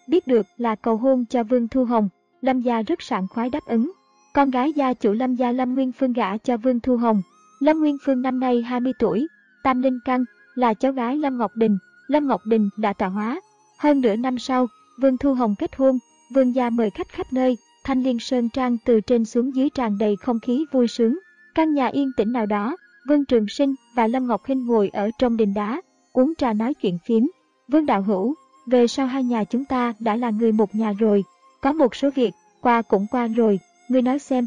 A: biết được là cầu hôn cho Vương Thu Hồng, Lâm gia rất sảng khoái đáp ứng. Con gái gia chủ Lâm gia Lâm Nguyên Phương gả cho Vương Thu Hồng. Lâm Nguyên Phương năm nay hai mươi tuổi, tam linh căn, là cháu gái Lâm Ngọc Đình. Lâm Ngọc Đình đã tọa hóa. Hơn nửa năm sau, Vương Thu Hồng kết hôn, Vương gia mời khách khắp nơi, Thanh Liên Sơn Trang từ trên xuống dưới tràn đầy không khí vui sướng. Căn nhà yên tĩnh nào đó, Vương Trường Sinh và Lâm Ngọc Hinh ngồi ở trong đình đá, uống trà nói chuyện phiếm. Vương đạo hữu, về sau hai nhà chúng ta đã là người một nhà rồi, có một số việc, qua cũng qua rồi, ngươi nói xem.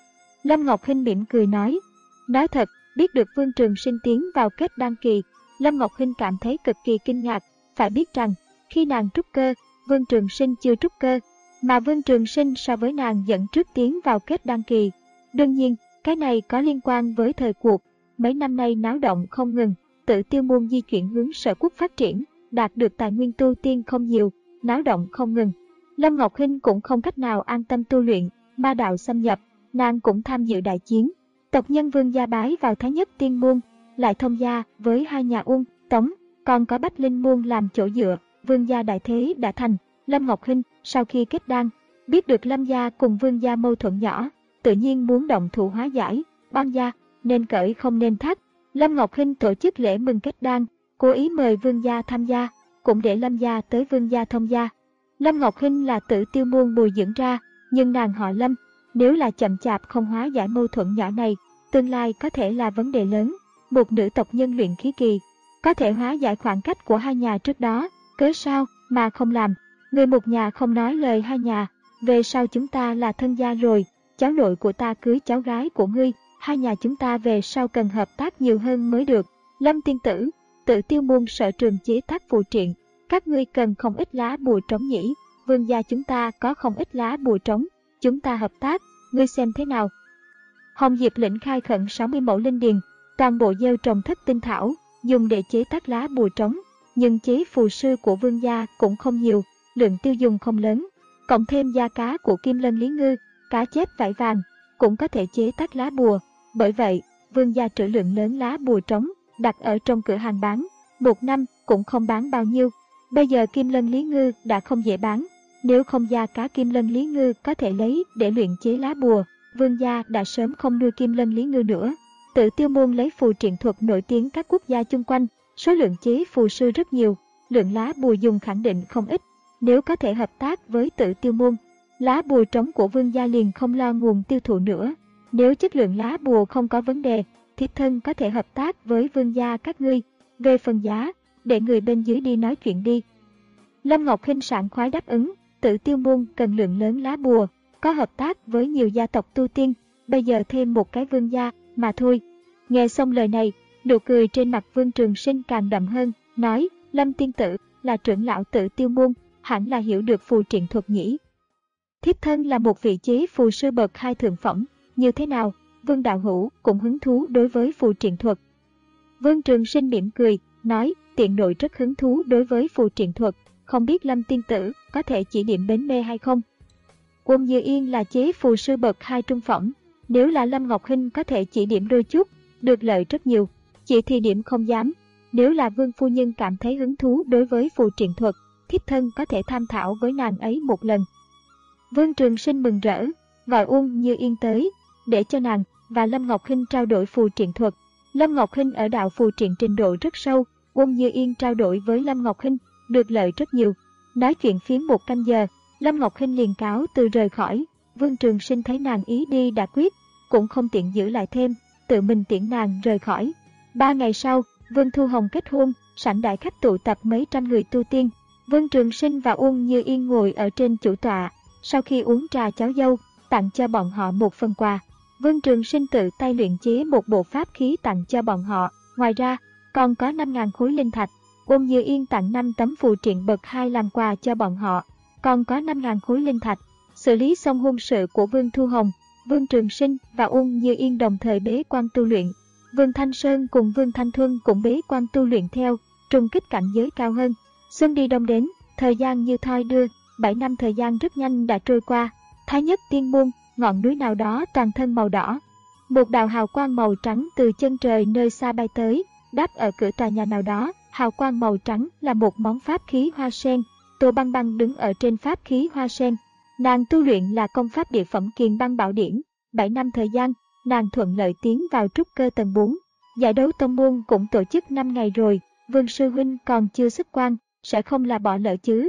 A: Lâm Ngọc Hinh mỉm cười nói, nói thật, biết được Vương Trường Sinh tiến vào kết đan kỳ, Lâm Ngọc Hinh cảm thấy cực kỳ kinh ngạc, phải biết rằng, khi nàng trúc cơ, Vương Trường Sinh chưa trúc cơ, mà Vương Trường Sinh so với nàng dẫn trước tiến vào kết đan kỳ. Đương nhiên, cái này có liên quan với thời cuộc, mấy năm nay náo động không ngừng, Tử Tiêu môn di chuyển hướng Sở Quốc phát triển, đạt được tài nguyên tu tiên không nhiều, náo động không ngừng. Lâm Ngọc Hinh cũng không cách nào an tâm tu luyện, ma đạo xâm nhập, nàng cũng tham dự đại chiến. Tộc nhân Vương gia bái vào Thái Nhất Tiên môn, lại thông gia với hai nhà Uông, Tống, còn có Bách Linh môn làm chỗ dựa, Vương gia đại thế đã thành. Lâm Ngọc Hinh sau khi kết đan, biết được Lâm gia cùng Vương gia mâu thuẫn nhỏ, tự nhiên muốn động thủ hóa giải, ban gia, nên cởi không nên thắt. Lâm Ngọc Hinh tổ chức lễ mừng kết đan, cố ý mời Vương gia tham gia, cũng để Lâm gia tới Vương gia thông gia. Lâm Ngọc Hinh là Tử Tiêu môn bồi dưỡng ra, nhưng nàng họ Lâm, nếu là chậm chạp không hóa giải mâu thuẫn nhỏ này, tương lai có thể là vấn đề lớn. Một nữ tộc nhân luyện khí kỳ, có thể hóa giải khoảng cách của hai nhà trước đó, cớ sao mà không làm. Người một nhà không nói lời hai nhà, về sau chúng ta là thân gia rồi, cháu nội của ta cưới cháu gái của ngươi, hai nhà chúng ta về sau cần hợp tác nhiều hơn mới được. Lâm tiên tử, Tử Tiêu môn sở trường chế tác phù triện, các ngươi cần không ít lá bùa trống nhỉ? Vương gia chúng ta có không ít lá bùa trống, chúng ta hợp tác, ngươi xem thế nào? Hồng Diệp lĩnh khai khẩn sáu mươi mẫu linh điền, toàn bộ gieo trồng thất tinh thảo, dùng để chế tác lá bùa trống, nhưng chế phù sư của Vương gia cũng không nhiều, lượng tiêu dùng không lớn, cộng thêm da cá của Kim Lân Lý Ngư, cá chép vải vàng, cũng có thể chế tác lá bùa. Bởi vậy, Vương gia trữ lượng lớn lá bùa trống, đặt ở trong cửa hàng bán, một năm cũng không bán bao nhiêu. Bây giờ Kim Lân Lý Ngư đã không dễ bán, nếu không da cá Kim Lân Lý Ngư có thể lấy để luyện chế lá bùa, Vương gia đã sớm không nuôi Kim Lân Lý Ngư nữa. Tử Tiêu môn lấy phù triện thuật nổi tiếng các quốc gia chung quanh, số lượng chế phù sư rất nhiều, lượng lá bùa dùng khẳng định không ít. Nếu có thể hợp tác với Tử Tiêu môn, lá bùa trống của Vương gia liền không lo nguồn tiêu thụ nữa. Nếu chất lượng lá bùa không có vấn đề, thiếp thân có thể hợp tác với Vương gia các ngươi. Về phần giá, để người bên dưới đi nói chuyện đi. Lâm Ngọc Hinh sảng khoái đáp ứng. Tử Tiêu môn cần lượng lớn lá bùa, có hợp tác với nhiều gia tộc tu tiên, bây giờ thêm một cái Vương gia mà thôi. Nghe xong lời này, nụ cười trên mặt Vương Trường Sinh càng đậm hơn, nói, Lâm tiên tử là trưởng lão Tử Tiêu môn, hẳn là hiểu được phù triện thuật nhỉ. Thiếp thân là một vị chế phù sư bậc hai thượng phẩm, như thế nào? Vương đạo hữu cũng hứng thú đối với phù triện thuật. Vương Trường Sinh mỉm cười, nói, tiện nội rất hứng thú đối với phù triện thuật, không biết Lâm tiên tử có thể chỉ điểm bến mê hay không? Quân Như Yên là chế phù sư bậc hai trung phẩm, nếu là Lâm Ngọc Hinh có thể chỉ điểm đôi chút, được lợi rất nhiều. Chị thì điểm không dám, nếu là Vương phu nhân cảm thấy hứng thú đối với phù triện thuật, thiếp thân có thể tham thảo với nàng ấy một lần. Vương Trường Sinh mừng rỡ, gọi Uông Như Yên tới, để cho nàng và Lâm Ngọc Hinh trao đổi phù triện thuật. Lâm Ngọc Hinh ở đạo phù triện trình độ rất sâu, Uông Như Yên trao đổi với Lâm Ngọc Hinh, được lợi rất nhiều. Nói chuyện phiếm một canh giờ, Lâm Ngọc Hinh liền cáo từ rời khỏi. Vương Trường Sinh thấy nàng ý đi đã quyết, cũng không tiện giữ lại thêm, tự mình tiễn nàng rời khỏi. Ba ngày sau, Vương Thu Hồng kết hôn, sảnh đại khách tụ tập mấy trăm người tu tiên. Vương Trường Sinh và Uông Như Yên ngồi ở trên chủ tọa, sau khi uống trà cháu dâu, tặng cho bọn họ một phần quà. Vương Trường Sinh tự tay luyện chế một bộ pháp khí tặng cho bọn họ, ngoài ra, còn có năm nghìn khối linh thạch. Uông Như Yên tặng năm tấm phù triện bậc hai làm quà cho bọn họ, còn có năm nghìn khối linh thạch. Xử lý xong hôn sự của Vương Thu Hồng, Vương Trường Sinh và Uông Như Yên đồng thời bế quan tu luyện. Vương Thanh Sơn cùng Vương Thanh Thuân cũng bế quan tu luyện theo, trùng kích cảnh giới cao hơn. Xuân đi đông đến, thời gian như thoi đưa, bảy năm thời gian rất nhanh đã trôi qua. Thái Nhất Tiên môn, ngọn núi nào đó toàn thân màu đỏ. Một đạo hào quang màu trắng từ chân trời nơi xa bay tới, đáp ở cửa tòa nhà nào đó. Hào quang màu trắng là một món pháp khí hoa sen, Tô Băng Băng đứng ở trên pháp khí hoa sen. Nàng tu luyện là công pháp địa phẩm Kiền Băng Bảo Điển. bảy năm thời gian, nàng thuận lợi tiến vào trúc cơ tầng bốn. Giải đấu tông môn cũng tổ chức năm ngày rồi, Vương sư huynh còn chưa xuất quan, sẽ không là bỏ lỡ chứ.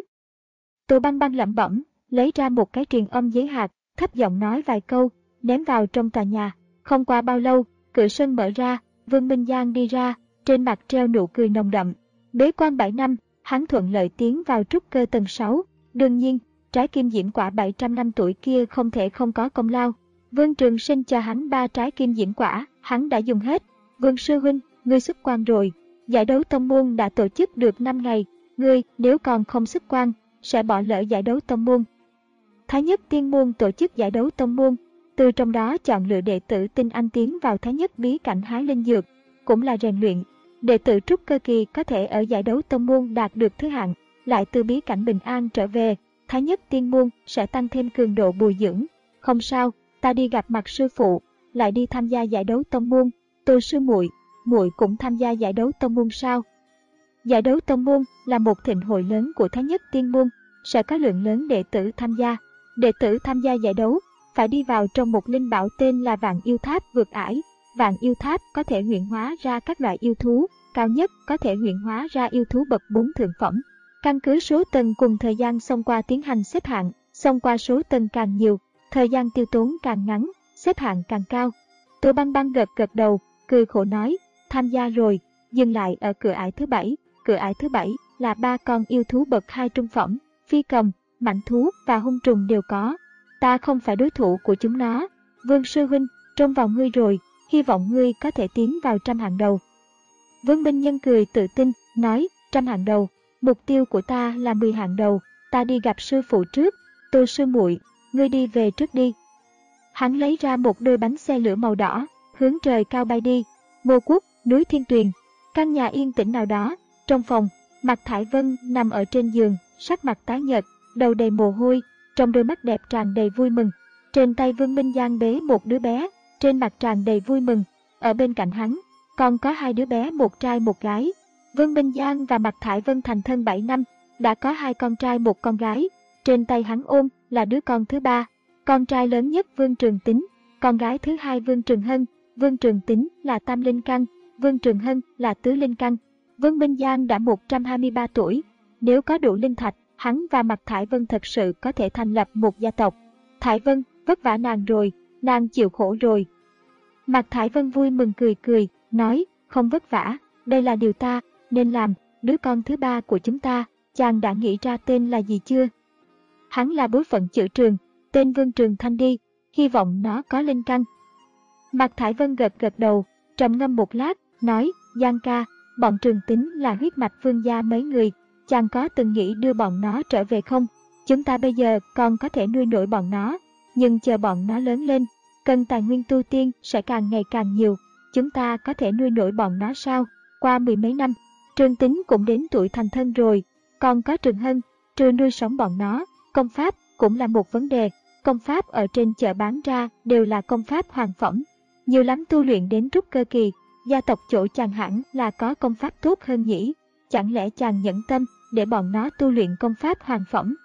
A: Tô Băng Băng lẩm bẩm, lấy ra một cái truyền âm giấy hạt, thấp giọng nói vài câu, ném vào trong tòa nhà. Không qua bao lâu, cửa sân mở ra, Vương Minh Giang đi ra, trên mặt treo nụ cười nồng đậm. Bế quan bảy năm, hắn thuận lợi tiến vào trúc cơ tầng sáu. Đương nhiên, trái kim diễm quả bảy trăm năm tuổi kia không thể không có công lao. Vương Trường Sinh cho hắn ba trái kim diễm quả, hắn đã dùng hết. Vương sư huynh, ngươi xuất quan rồi. Giải đấu tông môn đã tổ chức được năm ngày, ngươi nếu còn không xuất quan, sẽ bỏ lỡ giải đấu tông môn. Thái Nhất Tiên môn tổ chức giải đấu tông môn, từ trong đó chọn lựa đệ tử tinh anh tiến vào Thái Nhất bí cảnh hái linh dược, cũng là rèn luyện. Đệ tử trúc cơ kỳ có thể ở giải đấu tông môn đạt được thứ hạng, lại từ bí cảnh bình an trở về, Thái Nhất Tiên môn sẽ tăng thêm cường độ bồi dưỡng. Không sao, ta đi gặp mặt sư phụ, lại đi tham gia giải đấu tông môn. Tô sư muội, muội cũng tham gia giải đấu tông môn sao? Giải đấu tông môn là một thịnh hội lớn của Thái Nhất Tiên môn, sẽ có lượng lớn đệ tử tham gia. Đệ tử tham gia giải đấu phải đi vào trong một linh bảo tên là Vạn Yêu Tháp vượt ải. Vạn Yêu Tháp có thể luyện hóa ra các loại yêu thú, cao nhất có thể luyện hóa ra yêu thú bậc bốn thượng phẩm. Căn cứ số tầng cùng thời gian xông qua tiến hành xếp hạng, xông qua số tầng càng nhiều, thời gian tiêu tốn càng ngắn, xếp hạng càng cao. Tô Băng Băng gật gật đầu, cười khổ nói, tham gia rồi, dừng lại ở cửa ải thứ bảy. Cửa ải thứ bảy là ba con yêu thú bậc hai trung phẩm, phi cầm, mãnh thú và hung trùng đều có. Ta không phải đối thủ của chúng nó. Vương sư huynh, trông vào ngươi rồi, hy vọng ngươi có thể tiến vào trăm hàng đầu. Vương Minh Nhân cười tự tin, nói, trăm hàng đầu, mục tiêu của ta là mười hàng đầu, ta đi gặp sư phụ trước. Tô sư muội, ngươi đi về trước đi. Hắn lấy ra một đôi bánh xe lửa màu đỏ, hướng trời cao bay đi. Ngô Quốc, núi Thiên Tuyền, căn nhà yên tĩnh nào đó. Trong phòng, Mạc Thải Vân nằm ở trên giường, sắc mặt tái nhợt, đầu đầy mồ hôi, trong đôi mắt đẹp tràn đầy vui mừng. Trên tay Vương Minh Giang bế một đứa bé, trên mặt tràn đầy vui mừng. Ở bên cạnh hắn, còn có hai đứa bé, một trai một gái. Vương Minh Giang và Mạc Thải Vân thành thân bảy năm, đã có hai con trai một con gái. Trên tay hắn ôm là đứa con thứ ba, con trai lớn nhất Vương Trường Tính, con gái thứ hai Vương Trường Hân. Vương Trường Tính là tam linh căn, Vương Trường Hân là tứ linh căn. Vương Minh Giang đã một trăm hai mươi ba tuổi, nếu có đủ linh thạch, hắn và Mạc Thải Vân thật sự có thể thành lập một gia tộc. Thải Vân, vất vả nàng rồi, nàng chịu khổ rồi. Mạc Thải Vân vui mừng cười cười, nói, không vất vả, đây là điều ta nên làm. Đứa con thứ ba của chúng ta, chàng đã nghĩ ra tên là gì chưa? Hắn là bối phận chữ Trường, tên Vương Trường Thanh đi, hy vọng nó có linh căn. Mạc Thải Vân gật gật đầu, trầm ngâm một lát, nói, Giang ca, bọn Trường Tính là huyết mạch Vương gia mấy người, chàng có từng nghĩ đưa bọn nó trở về không? Chúng ta bây giờ còn có thể nuôi nổi bọn nó, nhưng chờ bọn nó lớn lên, cần tài nguyên tu tiên sẽ càng ngày càng nhiều, chúng ta có thể nuôi nổi bọn nó sao? Qua mười mấy năm, Trường Tính cũng đến tuổi thành thân rồi, còn có Trường Hân, trừ nuôi sống bọn nó, công pháp cũng là một vấn đề. Công pháp ở trên chợ bán ra đều là công pháp hoàng phẩm, nhiều lắm tu luyện đến trúc cơ kỳ, gia tộc chỗ chàng hẳn là có công pháp tốt hơn nhỉ, chẳng lẽ chàng nhẫn tâm để bọn nó tu luyện công pháp hoàng phẩm?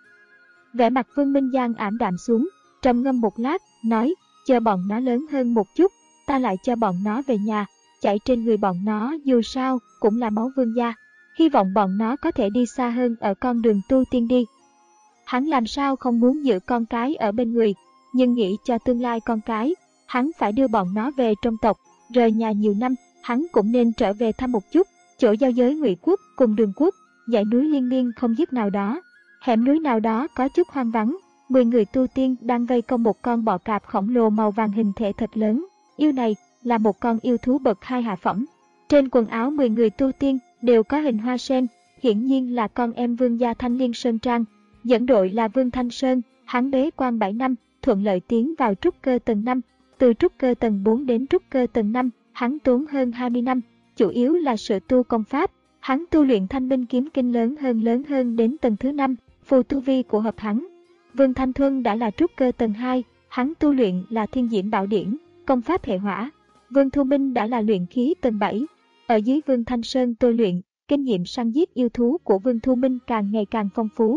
A: Vẻ mặt Vương Minh Giang ảm đạm xuống, trầm ngâm một lát, nói, chờ bọn nó lớn hơn một chút, ta lại cho bọn nó về nhà, chạy trên người bọn nó dù sao cũng là máu Vương gia, hy vọng bọn nó có thể đi xa hơn ở con đường tu tiên đi. Hắn làm sao không muốn giữ con cái ở bên người, nhưng nghĩ cho tương lai con cái, hắn phải đưa bọn nó về trong tộc, rời nhà nhiều năm, hắn cũng nên trở về thăm một chút, chỗ giao giới Ngụy Quốc cùng Đường Quốc, dãy núi liên miên không dứt nào đó, hẻm núi nào đó có chút hoang vắng, mười người tu tiên đang vây công một con bọ cạp khổng lồ màu vàng hình thể thật lớn, yêu này là một con yêu thú bậc hai hạ phẩm. Trên quần áo mười người tu tiên đều có hình hoa sen, hiển nhiên là con em Vương gia Thanh Liên Sơn Trang. Dẫn đội là Vương Thanh Sơn, hắn bế quan bảy năm, thuận lợi tiến vào trúc cơ tầng năm, từ trúc cơ tầng bốn đến trúc cơ tầng năm, hắn tốn hơn hai mươi năm, chủ yếu là sự tu công pháp, hắn tu luyện Thanh Minh kiếm kinh lớn hơn lớn hơn đến tầng thứ năm, phù tu vi của hợp hắn. Vương Thanh Thuân đã là trúc cơ tầng hai, hắn tu luyện là Thiên Diễm Bảo Điển, công pháp hệ hỏa. Vương Thu Minh đã là luyện khí tầng bảy, ở dưới Vương Thanh Sơn tu luyện, kinh nghiệm săn giết yêu thú của Vương Thu Minh càng ngày càng phong phú.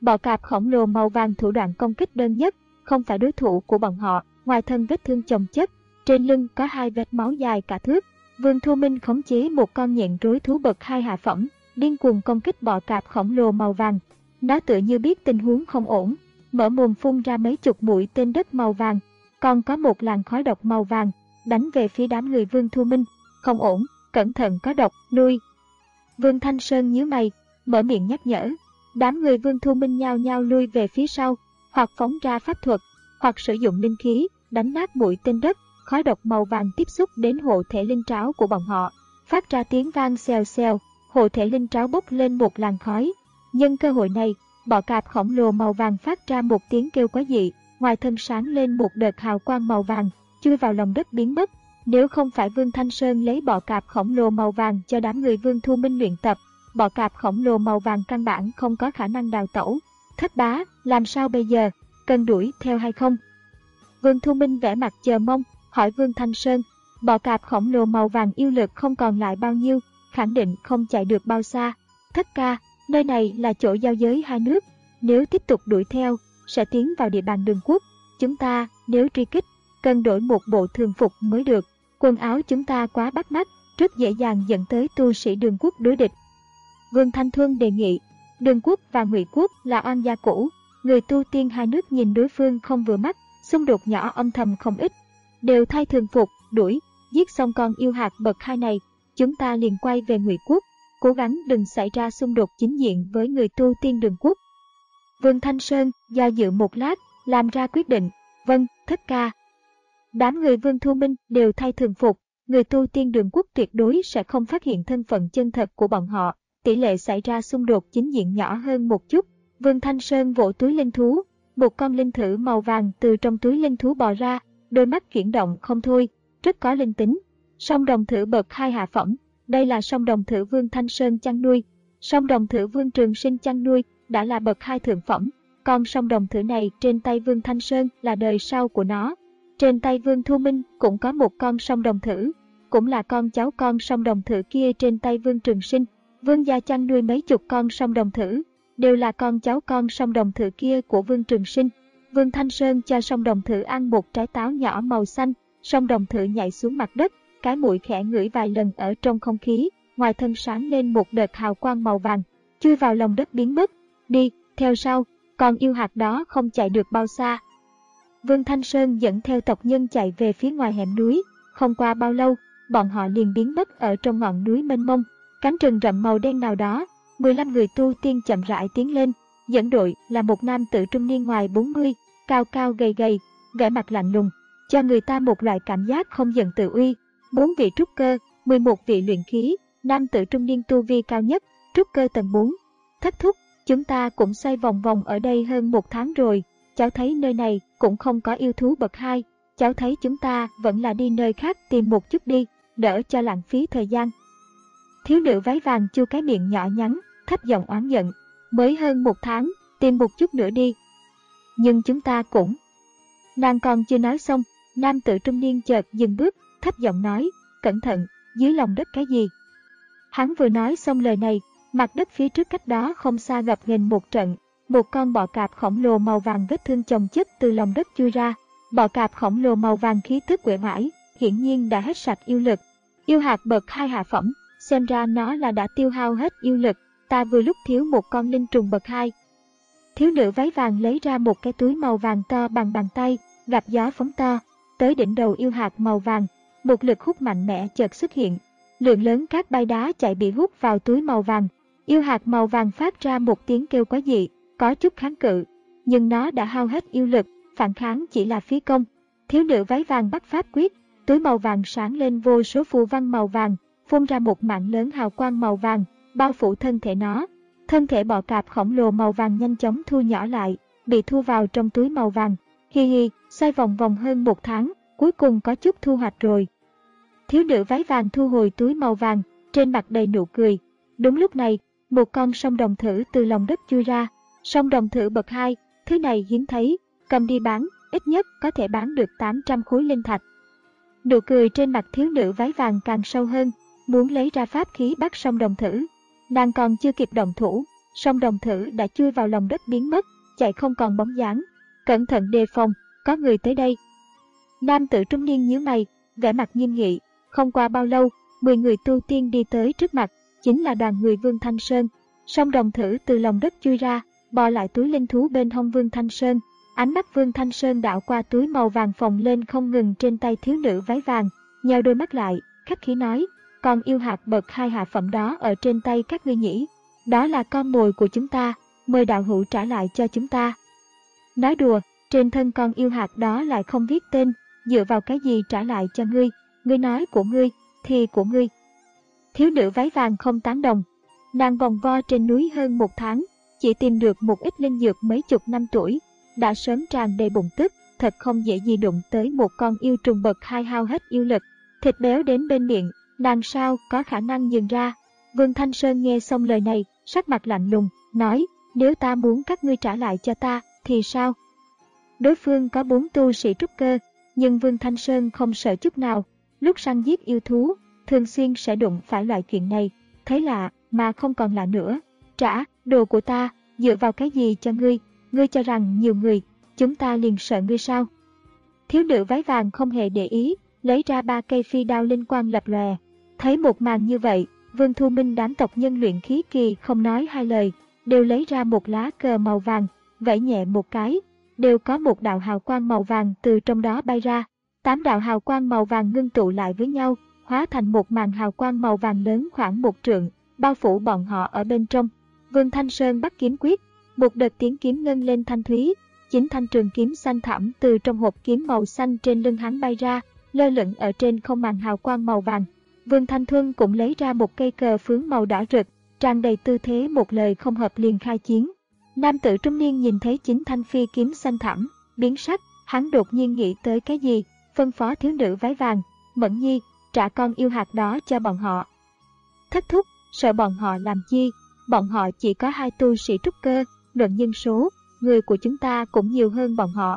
A: Bọ cạp khổng lồ màu vàng thủ đoạn công kích đơn nhất, không phải đối thủ của bọn họ. Ngoài thân vết thương chồng chất, trên lưng có hai vết máu dài cả thước. Vương Thu Minh khống chế một con nhện rối thú bậc hai hạ phẩm, điên cuồng công kích bọ cạp khổng lồ màu vàng. Nó tựa như biết tình huống không ổn, mở mồm phun ra mấy chục mũi tên đất màu vàng, còn có một làn khói độc màu vàng, đánh về phía đám người Vương Thu Minh. Không ổn, cẩn thận có độc, lui. Vương Thanh Sơn nhíu mày, mở miệng nhắc nhở. Đám người Vương Thu Minh nhao nhao lui về phía sau, hoặc phóng ra pháp thuật, hoặc sử dụng linh khí, đánh nát mũi tên đất. Khói độc màu vàng tiếp xúc đến hộ thể linh tráo của bọn họ, phát ra tiếng vang xèo xèo, hộ thể linh tráo bốc lên một làn khói. Nhân cơ hội này, bọ cạp khổng lồ màu vàng phát ra một tiếng kêu quái dị, ngoài thân sáng lên một đợt hào quang màu vàng, chui vào lòng đất biến mất. Nếu không phải Vương Thanh Sơn lấy bọ cạp khổng lồ màu vàng cho đám người Vương Thu Minh luyện tập, bọ cạp khổng lồ màu vàng căn bản không có khả năng đào tẩu. Thất bá, làm sao bây giờ, cần đuổi theo hay không? Vương Thu Minh vẻ mặt chờ mong, hỏi Vương Thanh Sơn. Bọ cạp khổng lồ màu vàng yêu lực không còn lại bao nhiêu, khẳng định không chạy được bao xa. Thất ca, nơi này là chỗ giao giới hai nước, nếu tiếp tục đuổi theo, sẽ tiến vào địa bàn Đường Quốc. Chúng ta, nếu truy kích, cần đổi một bộ thường phục mới được. Quần áo chúng ta quá bắt mắt, rất dễ dàng dẫn tới tu sĩ Đường Quốc đối địch. Vương Thanh Thuân đề nghị. Đường Quốc và Ngụy Quốc là oan gia cũ, người tu tiên hai nước nhìn đối phương không vừa mắt, xung đột nhỏ âm thầm không ít. Đều thay thường phục, đuổi, giết xong con yêu hạt bậc hai này, chúng ta liền quay về Ngụy Quốc, cố gắng đừng xảy ra xung đột chính diện với người tu tiên Đường Quốc. Vương Thanh Sơn do dự một lát, làm ra quyết định. Vâng, thất ca. Đám người Vương Thu Minh đều thay thường phục, người tu tiên Đường Quốc tuyệt đối sẽ không phát hiện thân phận chân thật của bọn họ, tỷ lệ xảy ra xung đột chính diện nhỏ hơn một chút. Vương Thanh Sơn vỗ túi linh thú, một con linh thử màu vàng từ trong túi linh thú bò ra, đôi mắt chuyển động không thôi, rất có linh tính. Song đồng thử bậc hai hạ phẩm, đây là song đồng thử Vương Thanh Sơn chăn nuôi. Song đồng thử Vương Trường Sinh chăn nuôi đã là bậc hai thượng phẩm, còn song đồng thử này trên tay Vương Thanh Sơn là đời sau của nó. Trên tay Vương Thu Minh cũng có một con song đồng thử, cũng là con cháu con song đồng thử kia trên tay Vương Trường Sinh. Vương gia chăn nuôi mấy chục con song đồng thử, đều là con cháu con song đồng thử kia của Vương Trường Sinh. Vương Thanh Sơn cho song đồng thử ăn một trái táo nhỏ màu xanh, song đồng thử nhảy xuống mặt đất, cái mũi khẽ ngửi vài lần ở trong không khí, ngoài thân sáng lên một đợt hào quang màu vàng, chui vào lòng đất biến mất. Đi, theo sau, còn yêu hạt đó không chạy được bao xa. Vương Thanh Sơn dẫn theo tộc nhân chạy về phía ngoài hẻm núi, không qua bao lâu, bọn họ liền biến mất ở trong ngọn núi mênh mông, cánh rừng rậm màu đen nào đó. mười lăm người tu tiên chậm rãi tiến lên, dẫn đội là một nam tử trung niên ngoài bốn mươi, cao cao gầy gầy, vẻ mặt lạnh lùng, cho người ta một loại cảm giác không giận tự uy. Bốn vị trúc cơ, mười một vị luyện khí, nam tử trung niên tu vi cao nhất, trúc cơ tầng bốn. Thất thúc, chúng ta cũng xoay vòng vòng ở đây hơn một tháng rồi, cháu thấy nơi này cũng không có yêu thú bậc hai, cháu thấy chúng ta vẫn là đi nơi khác tìm một chút đi, đỡ cho lãng phí thời gian. Thiếu nữ váy vàng chu cái miệng nhỏ nhắn, thấp giọng oán giận. Mới hơn một tháng, tìm một chút nữa đi. Nhưng chúng ta cũng... Nàng còn chưa nói xong, nam tử trung niên chợt dừng bước, thấp giọng nói, cẩn thận, dưới lòng đất cái gì? Hắn vừa nói xong lời này, mặt đất phía trước cách đó không xa gập ghềnh một trận, một con bọ cạp khổng lồ màu vàng vết thương chồng chất từ lòng đất chui ra. Bọ cạp khổng lồ màu vàng khí tức uể oải, hiển nhiên đã hết sạch yêu lực. Yêu hạt bậc hai hạ phẩm, xem ra nó là đã tiêu hao hết yêu lực, ta vừa lúc thiếu một con linh trùng bậc hai. Thiếu nữ váy vàng lấy ra một cái túi màu vàng to bằng bàn tay, gặp gió phóng to, tới đỉnh đầu yêu hạt màu vàng, một lực hút mạnh mẽ chợt xuất hiện. Lượng lớn các bay đá chạy bị hút vào túi màu vàng. Yêu hạt màu vàng phát ra một tiếng kêu quái dị, có chút kháng cự, nhưng nó đã hao hết yêu lực, phản kháng chỉ là phí công. Thiếu nữ váy vàng bắt pháp quyết, túi màu vàng sáng lên vô số phù văn màu vàng, phun ra một mạng lớn hào quang màu vàng, bao phủ thân thể nó. Thân thể bọ cạp khổng lồ màu vàng nhanh chóng thu nhỏ lại, bị thu vào trong túi màu vàng. Hi hi, xoay vòng vòng hơn một tháng, cuối cùng có chút thu hoạch rồi. Thiếu nữ váy vàng thu hồi túi màu vàng, trên mặt đầy nụ cười. Đúng lúc này, một con song đồng thử từ lòng đất chui ra. Song đồng thử bậc hai, thứ này hiếm thấy, cầm đi bán, ít nhất có thể bán được tám trăm khối linh thạch. Nụ cười trên mặt thiếu nữ váy vàng càng sâu hơn, muốn lấy ra pháp khí bắt song đồng thử. Nàng còn chưa kịp động thủ, song đồng thử đã chui vào lòng đất biến mất, chạy không còn bóng dáng. Cẩn thận đề phòng, có người tới đây. Nam tử trung niên nhíu mày, vẻ mặt nghiêm nghị. Không qua bao lâu, mười người tu tiên đi tới trước mặt, chính là đoàn người Vương Thanh Sơn. Song đồng thử từ lòng đất chui ra, bò lại túi linh thú bên hông Vương Thanh Sơn. Ánh mắt Vương Thanh Sơn đảo qua túi màu vàng phồng lên không ngừng trên tay thiếu nữ váy vàng, nheo đôi mắt lại, khách khí nói, con yêu hạt bậc hai hạ phẩm đó ở trên tay các ngươi nhỉ? Đó là con mồi của chúng ta, mời đạo hữu trả lại cho chúng ta. Nói đùa, trên thân con yêu hạt đó lại không viết tên, dựa vào cái gì trả lại cho ngươi? Ngươi nói của ngươi, thì của ngươi. Thiếu nữ váy vàng không tán đồng. Nàng vòng vo trên núi hơn một tháng, chỉ tìm được một ít linh dược mấy chục năm tuổi, đã sớm tràn đầy bụng tức, thật không dễ gì đụng tới một con yêu trùng bậc hai hao hết yêu lực. Thịt béo đến bên miệng, nàng sao có khả năng nhường ra. Vương Thanh Sơn nghe xong lời này, sắc mặt lạnh lùng, nói, nếu ta muốn các ngươi trả lại cho ta, thì sao? Đối phương có bốn tu sĩ trúc cơ, nhưng Vương Thanh Sơn không sợ chút nào. Lúc săn giết yêu thú, thường xuyên sẽ đụng phải loại chuyện này, thấy lạ mà không còn lạ nữa. Trả, đồ của ta, dựa vào cái gì cho ngươi? Ngươi cho rằng nhiều người, chúng ta liền sợ ngươi sao? Thiếu nữ váy vàng không hề để ý, lấy ra ba cây phi đao linh quang lập lòe. Thấy một màn như vậy, Vương Thu Minh đám tộc nhân luyện khí kỳ không nói hai lời, đều lấy ra một lá cờ màu vàng, vẫy nhẹ một cái, đều có một đạo hào quang màu vàng từ trong đó bay ra. Tám đạo hào quang màu vàng ngưng tụ lại với nhau, hóa thành một màn hào quang màu vàng lớn khoảng một trượng, bao phủ bọn họ ở bên trong. Vương Thanh Sơn bắt kiếm quyết, một đợt tiếng kiếm ngân lên thanh thúy, chính thanh trường kiếm xanh thẳm từ trong hộp kiếm màu xanh trên lưng hắn bay ra, lơ lửng ở trên không màn hào quang màu vàng. Vương Thanh Thuân cũng lấy ra một cây cờ phướng màu đỏ rực, tràn đầy tư thế một lời không hợp liền khai chiến. Nam tử trung niên nhìn thấy chính thanh phi kiếm xanh thẳm, biến sắc, hắn đột nhiên nghĩ tới cái gì, phân phó thiếu nữ váy vàng, Mẫn Nhi, trả con yêu hạt đó cho bọn họ. Thất thúc, sợ bọn họ làm chi, bọn họ chỉ có hai tu sĩ trúc cơ, luận nhân số, người của chúng ta cũng nhiều hơn bọn họ.